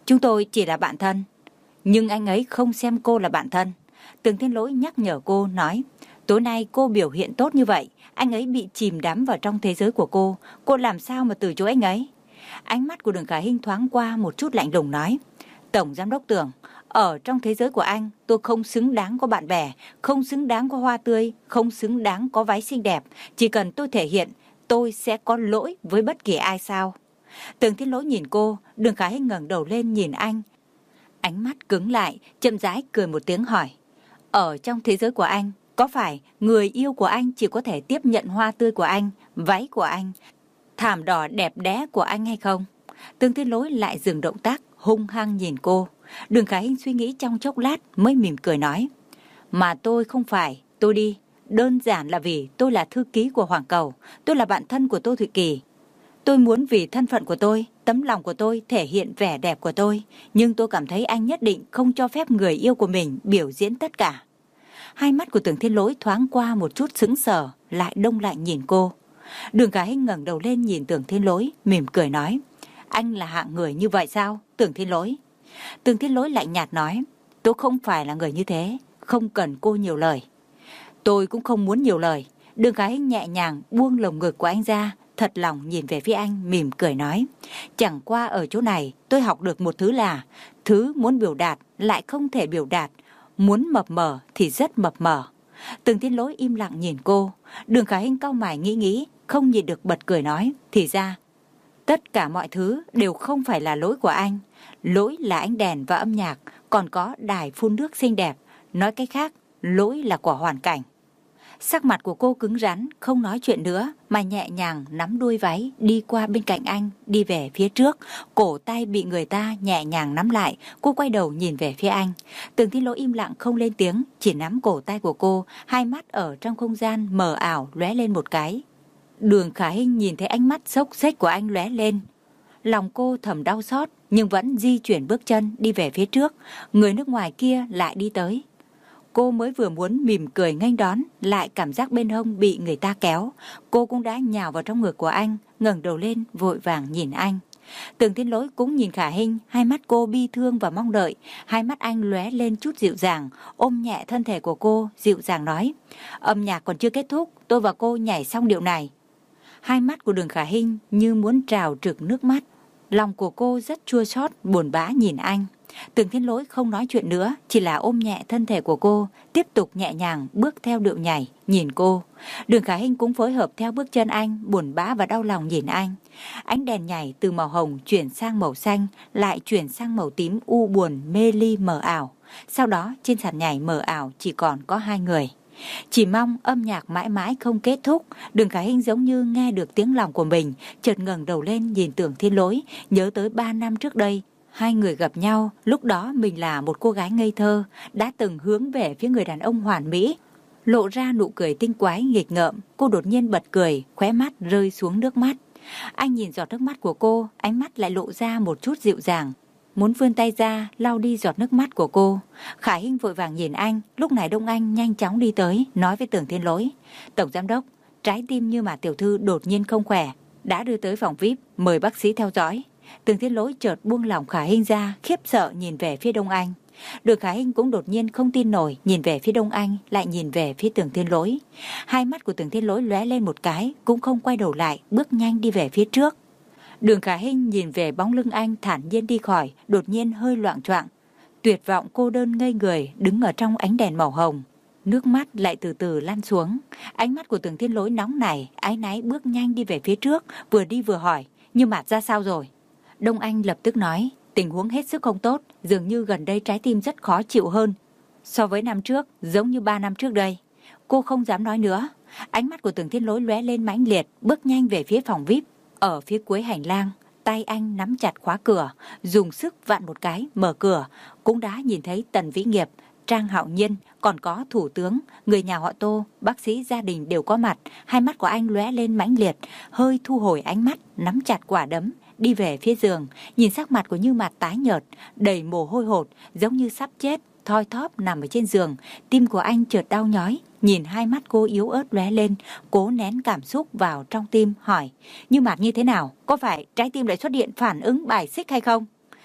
Chúng tôi chỉ là bạn thân. Nhưng anh ấy không xem cô là bạn thân. Tưởng Thiên Lỗi nhắc nhở cô, nói, tối nay cô biểu hiện tốt như vậy, anh ấy bị chìm đắm vào trong thế giới của cô, cô làm sao mà từ chối anh ấy? Ánh mắt của Đường Khải Hinh thoáng qua một chút lạnh lùng, nói, Tổng Giám đốc Tưởng, ở trong thế giới của anh, tôi không xứng đáng có bạn bè, không xứng đáng có hoa tươi, không xứng đáng có váy xinh đẹp. Chỉ cần tôi thể hiện, tôi sẽ có lỗi với bất kỳ ai sao? Tưởng Thiên Lỗi nhìn cô, Đường Khải Hinh ngẩng đầu lên nhìn anh. Ánh mắt cứng lại, chậm rãi cười một tiếng hỏi, ở trong thế giới của anh, có phải người yêu của anh chỉ có thể tiếp nhận hoa tươi của anh, váy của anh, thảm đỏ đẹp đẽ của anh hay không? Tưởng Thiên Lỗi lại dừng động tác, hung hăng nhìn cô. Đường Khải Hinh suy nghĩ trong chốc lát mới mỉm cười nói, mà tôi không phải, tôi đi. Đơn giản là vì tôi là thư ký của Hoàng Cầu, tôi là bạn thân của Tô Thụy Kỳ. Tôi muốn vì thân phận của tôi, tấm lòng của tôi thể hiện vẻ đẹp của tôi, nhưng tôi cảm thấy anh nhất định không cho phép người yêu của mình biểu diễn tất cả. Hai mắt của Tưởng Thiên Lỗi thoáng qua một chút sững sờ, lại đông lạnh nhìn cô. Đường Khải Hinh ngẩng đầu lên nhìn Tưởng Thiên Lỗi, mỉm cười nói, anh là hạng người như vậy sao, Tưởng Thiên Lỗi? Tưởng Thiên Lỗi lạnh nhạt nói, tôi không phải là người như thế, không cần cô nhiều lời. Tôi cũng không muốn nhiều lời. Đường Khải Hinh nhẹ nhàng buông lồng ngực của anh ra, thật lòng nhìn về phía anh, mỉm cười nói, chẳng qua ở chỗ này tôi học được một thứ là, thứ muốn biểu đạt lại không thể biểu đạt, muốn mập mờ thì rất mập mờ. Tưởng Thiên Lỗi im lặng nhìn cô. Đường Khải Hinh cau mày nghĩ nghĩ, không nhịn được bật cười nói, thì ra tất cả mọi thứ đều không phải là lỗi của anh. Lỗi là ánh đèn và âm nhạc, còn có đài phun nước xinh đẹp. Nói cách khác, lỗi là của hoàn cảnh. Sắc mặt của cô cứng rắn, không nói chuyện nữa, mà nhẹ nhàng nắm đuôi váy, đi qua bên cạnh anh, đi về phía trước. Cổ tay bị người ta nhẹ nhàng nắm lại, cô quay đầu nhìn về phía anh. Tưởng Thiên Lỗi im lặng không lên tiếng, chỉ nắm cổ tay của cô, hai mắt ở trong không gian mờ ảo lóe lên một cái. Đường Khải Hinh nhìn thấy ánh mắt xốc xếch của anh lóe lên. Lòng cô thầm đau xót, nhưng vẫn di chuyển bước chân đi về phía trước. Người nước ngoài kia lại đi tới. Cô mới vừa muốn mỉm cười nghênh đón, lại cảm giác bên hông bị người ta kéo. Cô cũng đã nhào vào trong ngực của anh, ngẩng đầu lên vội vàng nhìn anh. Tưởng Thiên Lỗi cũng nhìn Khải Hinh, hai mắt cô bi thương và mong đợi. Hai mắt anh lóe lên chút dịu dàng, ôm nhẹ thân thể của cô, dịu dàng nói, âm nhạc còn chưa kết thúc, tôi và cô nhảy xong điệu này. Hai mắt của Đường Khải Hinh như muốn trào trực nước mắt. Lòng của cô rất chua xót, buồn bã nhìn anh. Tưởng Thiên Lỗi không nói chuyện nữa, chỉ là ôm nhẹ thân thể của cô, tiếp tục nhẹ nhàng bước theo điệu nhảy, nhìn cô. Đường Khải Hinh cũng phối hợp theo bước chân anh, buồn bã và đau lòng nhìn anh. Ánh đèn nhảy từ màu hồng chuyển sang màu xanh, lại chuyển sang màu tím u buồn mê ly mờ ảo. Sau đó trên sàn nhảy mờ ảo chỉ còn có hai người. Chỉ mong âm nhạc mãi mãi không kết thúc. Đường Khải Hinh giống như nghe được tiếng lòng của mình, chợt ngẩng đầu lên nhìn Tưởng Thiên Lỗi, nhớ tới ba năm trước đây. Hai người gặp nhau, lúc đó mình là một cô gái ngây thơ, đã từng hướng về phía người đàn ông hoàn mỹ. Lộ ra nụ cười tinh quái nghịch ngợm, cô đột nhiên bật cười, khóe mắt rơi xuống nước mắt. Anh nhìn giọt nước mắt của cô, ánh mắt lại lộ ra một chút dịu dàng, muốn vươn tay ra lau đi giọt nước mắt của cô. Khải Hinh vội vàng nhìn anh, lúc này Đông Anh nhanh chóng đi tới, nói với Tưởng Thiên Lỗi, Tổng Giám đốc, trái tim Như Mạt tiểu thư đột nhiên không khỏe, đã đưa tới phòng vi ai pi, mời bác sĩ theo dõi. Tưởng Thiên Lỗi chợt buông lỏng Khải Hinh ra, khiếp sợ nhìn về phía Đông Anh. Đường Khải Hinh cũng đột nhiên không tin nổi, nhìn về phía Đông Anh, lại nhìn về phía Tưởng Thiên Lỗi. Hai mắt của Tưởng Thiên Lỗi lóe lên một cái, cũng không quay đầu lại, bước nhanh đi về phía trước. Đường Khải Hinh nhìn về bóng lưng anh thản nhiên đi khỏi, đột nhiên hơi loạng choạng. Tuyệt vọng cô đơn ngây người, đứng ở trong ánh đèn màu hồng. Nước mắt lại từ từ lan xuống. Ánh mắt của Tưởng Thiên Lỗi nóng nảy, áy náy bước nhanh đi về phía trước, vừa đi vừa hỏi, Như Mạt ra sao rồi? Đông Anh lập tức nói, tình huống hết sức không tốt, dường như gần đây trái tim rất khó chịu hơn. So với năm trước, giống như ba năm trước đây. Cô không dám nói nữa. Ánh mắt của Tưởng Thiên Lỗi lóe lên mãnh liệt, bước nhanh về phía phòng vi ai pi. Ở phía cuối hành lang, tay anh nắm chặt khóa cửa, dùng sức vặn một cái, mở cửa. Cũng đã nhìn thấy Tần Vĩ Nghiệp, Trang Hạo Nhiên, còn có thủ tướng, người nhà họ Tô, bác sĩ gia đình đều có mặt. Hai mắt của anh lóe lên mãnh liệt, hơi thu hồi ánh mắt, nắm chặt quả đấm, đi về phía giường. Nhìn sắc mặt của Như Mạt tái nhợt, đầy mồ hôi hột, giống như sắp chết, thoi thóp nằm ở trên giường. Tim của anh chợt đau nhói, nhìn hai mắt cô yếu ớt lóe lên, cố nén cảm xúc vào trong tim, hỏi, Như Mạt như thế nào? Có phải trái tim lại xuất hiện phản ứng bài xích hay không?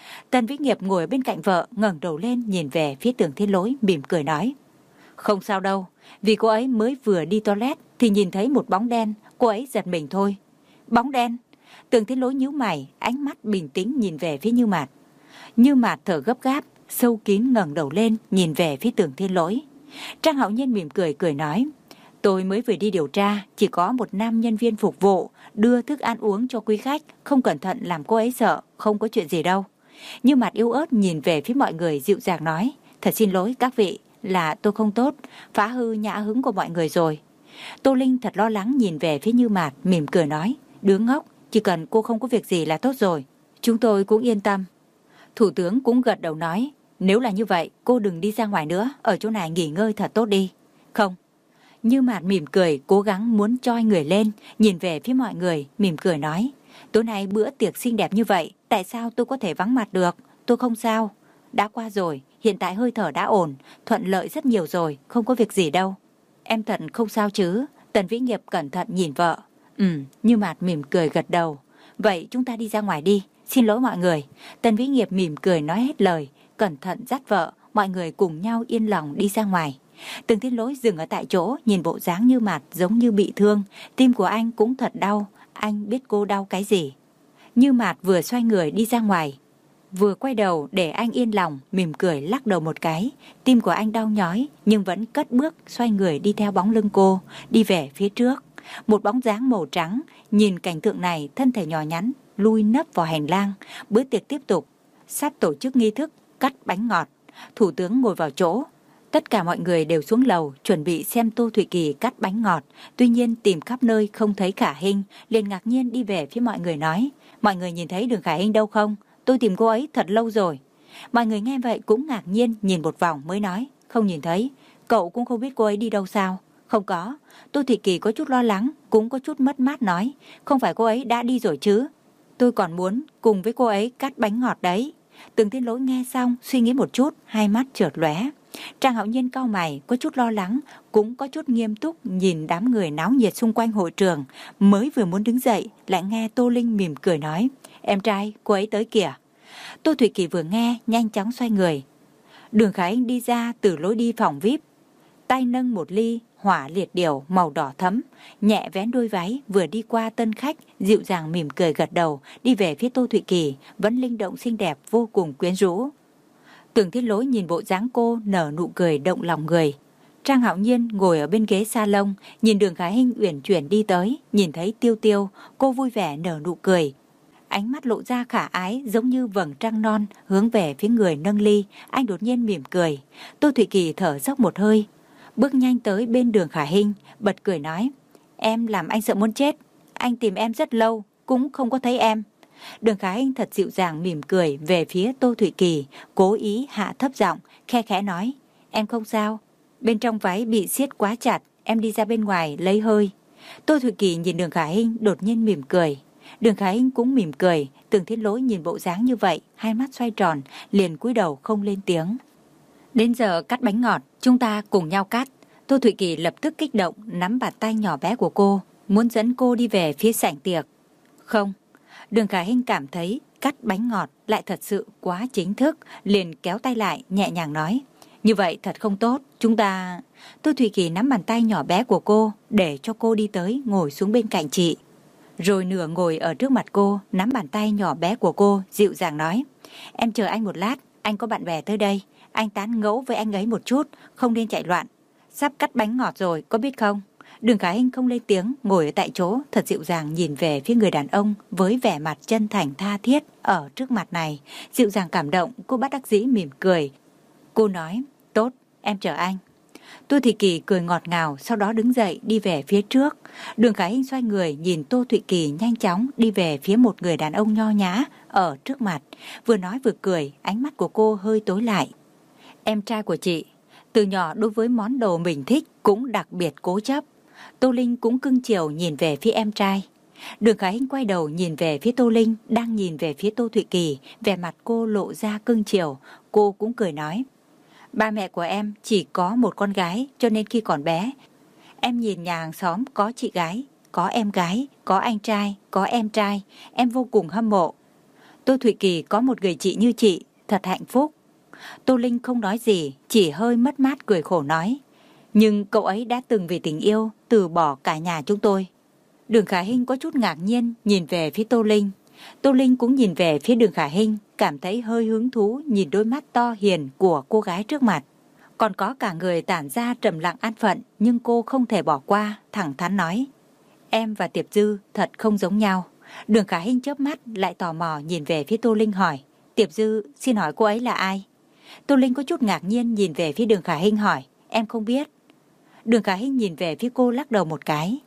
Tần Vĩ Nghiệp ngồi ở bên cạnh vợ, ngẩng đầu lên nhìn về phía Tưởng Thiên Lỗi, mỉm cười nói: Không sao đâu, vì cô ấy mới vừa đi toilet thì nhìn thấy một bóng đen, cô ấy giật mình thôi. Bóng đen? Tưởng Thiên Lỗi nhíu mày, ánh mắt bình tĩnh nhìn về phía Như Mạt. Như Mạt thở gấp gáp, sâu kín ngẩng đầu lên nhìn về phía Tưởng Thiên Lỗi. Trang Hạo Nhiên mỉm cười cười nói: Tôi mới vừa đi điều tra, chỉ có một nam nhân viên phục vụ đưa thức ăn uống cho quý khách, không cẩn thận làm cô ấy sợ, không có chuyện gì đâu. Như Mạt yếu ớt nhìn về phía mọi người dịu dàng nói: Thật xin lỗi các vị, là tôi không tốt, phá hư nhã hứng của mọi người rồi. Tô Linh thật lo lắng nhìn về phía Như Mạt, mỉm cười nói: Đứa ngốc, chỉ cần cô không có việc gì là tốt rồi, chúng tôi cũng yên tâm. Thủ tướng cũng gật đầu nói: Nếu là như vậy, cô đừng đi ra ngoài nữa, ở chỗ này nghỉ ngơi thật tốt đi. Không. Như Mạt mỉm cười, cố gắng muốn choi người lên, nhìn về phía mọi người, mỉm cười nói: Tối nay bữa tiệc xinh đẹp như vậy, tại sao tôi có thể vắng mặt được? Tôi không sao, đã qua rồi, hiện tại hơi thở đã ổn, thuận lợi rất nhiều rồi, không có việc gì đâu. Em thật không sao chứ? Tần Vĩ Nghiệp cẩn thận nhìn vợ. Ừ, Như Mạt mỉm cười gật đầu. Vậy chúng ta đi ra ngoài đi, xin lỗi mọi người. Tần Vĩ Nghiệp mỉm cười nói hết lời, cẩn thận dắt vợ, mọi người cùng nhau yên lòng đi ra ngoài. Tưởng Thiên Lỗi dừng ở tại chỗ, nhìn bộ dáng Như Mạt giống như bị thương, tim của anh cũng thật đau, anh biết cô đau cái gì. Như Mạt vừa xoay người đi ra ngoài, vừa quay đầu để anh yên lòng, mỉm cười lắc đầu một cái, tim của anh đau nhói nhưng vẫn cất bước xoay người đi theo bóng lưng cô, đi về phía trước. Một bóng dáng màu trắng, nhìn cảnh tượng này, thân thể nhỏ nhắn, lui nấp vào hành lang. Bữa tiệc tiếp tục, sắp tổ chức nghi thức cắt bánh ngọt. Thủ tướng ngồi vào chỗ. Tất cả mọi người đều xuống lầu chuẩn bị xem Tô Thụy Kỳ cắt bánh ngọt. Tuy nhiên tìm khắp nơi không thấy Khả Hinh, liền ngạc nhiên đi về phía mọi người nói: Mọi người nhìn thấy Đường Khả Hinh đâu không? Tôi tìm cô ấy thật lâu rồi. Mọi người nghe vậy cũng ngạc nhiên nhìn một vòng mới nói: Không nhìn thấy. Cậu cũng không biết cô ấy đi đâu sao? Không có. Tô Thụy Kỳ có chút lo lắng, cũng có chút mất mát nói: Không phải cô ấy đã đi rồi chứ? Tôi còn muốn cùng với cô ấy cắt bánh ngọt đấy. Tưởng Thiên Lỗi nghe xong suy nghĩ một chút, hai mắt chợt lóe. Trang Hạo Nhiên cau mày, có chút lo lắng, cũng có chút nghiêm túc nhìn đám người náo nhiệt xung quanh hội trường. Mới vừa muốn đứng dậy, lại nghe Tô Linh mỉm cười nói: Em trai, cô ấy tới kìa. Tô Thụy Kỳ vừa nghe, nhanh chóng xoay người. Đường Khả Hinh đi ra từ lối đi phòng vi ai pi, tay nâng một ly hỏa liệt điểu màu đỏ thẫm, nhẹ vén đôi váy, vừa đi qua tân khách, dịu dàng mỉm cười gật đầu, đi về phía Tô Thụy Kỳ, vẫn linh động xinh đẹp, vô cùng quyến rũ. Tưởng Thiên Lỗi nhìn bộ dáng cô nở nụ cười động lòng người. Trang Hạo Nhiên ngồi ở bên ghế salon, nhìn Đường Khả Hinh uyển chuyển đi tới, nhìn thấy Tiêu Tiêu, cô vui vẻ nở nụ cười. Ánh mắt lộ ra khả ái giống như vầng trăng non, hướng về phía người nâng ly, anh đột nhiên mỉm cười. Tô Thụy Kỳ thở dốc một hơi, bước nhanh tới bên Đường Khả Hinh, bật cười nói: Em làm anh sợ muốn chết, anh tìm em rất lâu, cũng không có thấy em. Đường Khả Hinh thật dịu dàng mỉm cười về phía Tô Thụy Kỳ, cố ý hạ thấp giọng, khe khẽ nói: Em không sao, bên trong váy bị siết quá chặt, em đi ra bên ngoài lấy hơi. Tô Thụy Kỳ nhìn Đường Khả Hinh đột nhiên mỉm cười. Đường Khả Hinh cũng mỉm cười. Tưởng Thiên Lỗi nhìn bộ dáng như vậy, hai mắt xoay tròn, liền cúi đầu không lên tiếng. Đến giờ cắt bánh ngọt, chúng ta cùng nhau cắt. Tô Thụy Kỳ lập tức kích động, nắm bàn tay nhỏ bé của cô, muốn dẫn cô đi về phía sảnh tiệc. Không. Đường Khả Hinh cảm thấy cắt bánh ngọt lại thật sự quá chính thức, liền kéo tay lại, nhẹ nhàng nói: Như vậy thật không tốt, chúng ta... Tô Thụy Kỳ nắm bàn tay nhỏ bé của cô, để cho cô đi tới ngồi xuống bên cạnh chị. Rồi nửa ngồi ở trước mặt cô, nắm bàn tay nhỏ bé của cô, dịu dàng nói: Em chờ anh một lát, anh có bạn bè tới đây, anh tán ngẫu với anh ấy một chút, không nên chạy loạn. Sắp cắt bánh ngọt rồi, có biết không? Đường Khả Hinh không lên tiếng, ngồi ở tại chỗ, thật dịu dàng nhìn về phía người đàn ông với vẻ mặt chân thành tha thiết ở trước mặt này. Dịu dàng cảm động, cô bất đắc dĩ mỉm cười. Cô nói: Tốt, em chờ anh. Tô Thụy Kỳ cười ngọt ngào, sau đó đứng dậy đi về phía trước. Đường Khả Hinh xoay người nhìn Tô Thụy Kỳ nhanh chóng đi về phía một người đàn ông nho nhã ở trước mặt. Vừa nói vừa cười, ánh mắt của cô hơi tối lại. Em trai của chị, từ nhỏ đối với món đồ mình thích cũng đặc biệt cố chấp. Tô Linh cũng cưng chiều nhìn về phía em trai. Đường Khả Hinh quay đầu nhìn về phía Tô Linh, đang nhìn về phía Tô Thụy Kỳ, vẻ mặt cô lộ ra cưng chiều. Cô cũng cười nói: Ba mẹ của em chỉ có một con gái, cho nên khi còn bé, em nhìn nhà hàng xóm có chị gái, có em gái, có anh trai, có em trai, em vô cùng hâm mộ. Tô Thụy Kỳ có một người chị như chị, thật hạnh phúc. Tô Linh không nói gì, chỉ hơi mất mát cười khổ nói. Nhưng cậu ấy đã từng vì tình yêu từ bỏ cả nhà chúng tôi. Đường Khả Hinh có chút ngạc nhiên nhìn về phía Tô Linh. Tô Linh cũng nhìn về phía Đường Khả Hinh, cảm thấy hơi hứng thú nhìn đôi mắt to hiền của cô gái trước mặt. Còn có cả người tản ra trầm lặng an phận, nhưng cô không thể bỏ qua, thẳng thắn nói. Em và Tiệp Dư thật không giống nhau. Đường Khả Hinh chớp mắt lại tò mò nhìn về phía Tô Linh hỏi. Tiệp Dư, xin hỏi cô ấy là ai? Tô Linh có chút ngạc nhiên nhìn về phía Đường Khả Hinh hỏi. Em không biết. Đường Khả Hinh nhìn về phía cô lắc đầu một cái.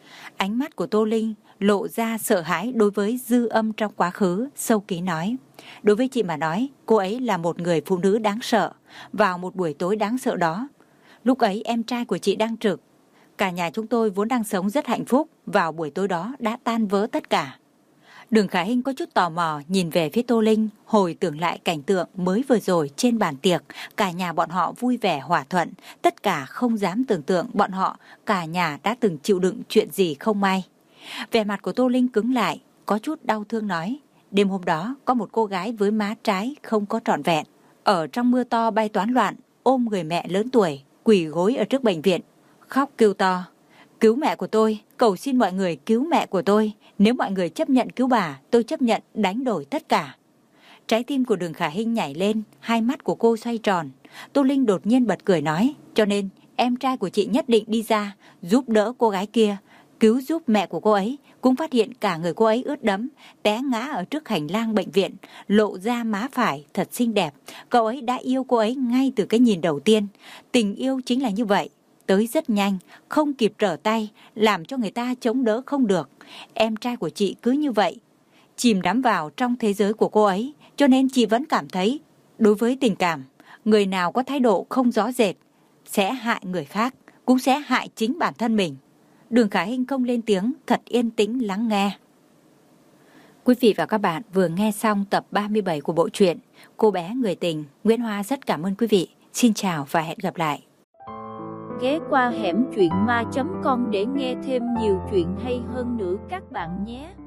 Ánh mắt của Tô Linh lộ ra sợ hãi đối với dư âm trong quá khứ, sâu kín nói. Đối với chị mà nói, cô ấy là một người phụ nữ đáng sợ. Vào một buổi tối đáng sợ đó, lúc ấy em trai của chị đang trực. Cả nhà chúng tôi vốn đang sống rất hạnh phúc, vào buổi tối đó đã tan vỡ tất cả. Đường Khả Hinh có chút tò mò nhìn về phía Tô Linh, hồi tưởng lại cảnh tượng mới vừa rồi trên bàn tiệc, cả nhà bọn họ vui vẻ hòa thuận, tất cả không dám tưởng tượng bọn họ, cả nhà đã từng chịu đựng chuyện gì không may. Vẻ mặt của Tô Linh cứng lại, có chút đau thương nói, đêm hôm đó có một cô gái với má trái không có trọn vẹn, ở trong mưa to bay toán loạn, ôm người mẹ lớn tuổi, quỳ gối ở trước bệnh viện, khóc kêu to. Cứu mẹ của tôi, cầu xin mọi người cứu mẹ của tôi. Nếu mọi người chấp nhận cứu bà, tôi chấp nhận đánh đổi tất cả. Trái tim của Đường Khả Hinh nhảy lên, hai mắt của cô xoay tròn. Tô Linh đột nhiên bật cười nói, cho nên em trai của chị nhất định đi ra, giúp đỡ cô gái kia, cứu giúp mẹ của cô ấy. Cũng phát hiện cả người cô ấy ướt đẫm, té ngã ở trước hành lang bệnh viện, lộ ra má phải thật xinh đẹp. Cậu ấy đã yêu cô ấy ngay từ cái nhìn đầu tiên. Tình yêu chính là như vậy. Tới rất nhanh, không kịp trở tay, làm cho người ta chống đỡ không được. Em trai của chị cứ như vậy, chìm đắm vào trong thế giới của cô ấy, cho nên chị vẫn cảm thấy, đối với tình cảm, người nào có thái độ không rõ rệt, sẽ hại người khác, cũng sẽ hại chính bản thân mình. Đường Khả Hinh không lên tiếng, thật yên tĩnh lắng nghe. Quý vị và các bạn vừa nghe xong tập ba mươi bảy của bộ truyện Cô bé người tình. Nguyễn Hoa rất cảm ơn quý vị. Xin chào và hẹn gặp lại. Ghé qua hẻm truyện ma chấm com để nghe thêm nhiều chuyện hay hơn nữa các bạn nhé.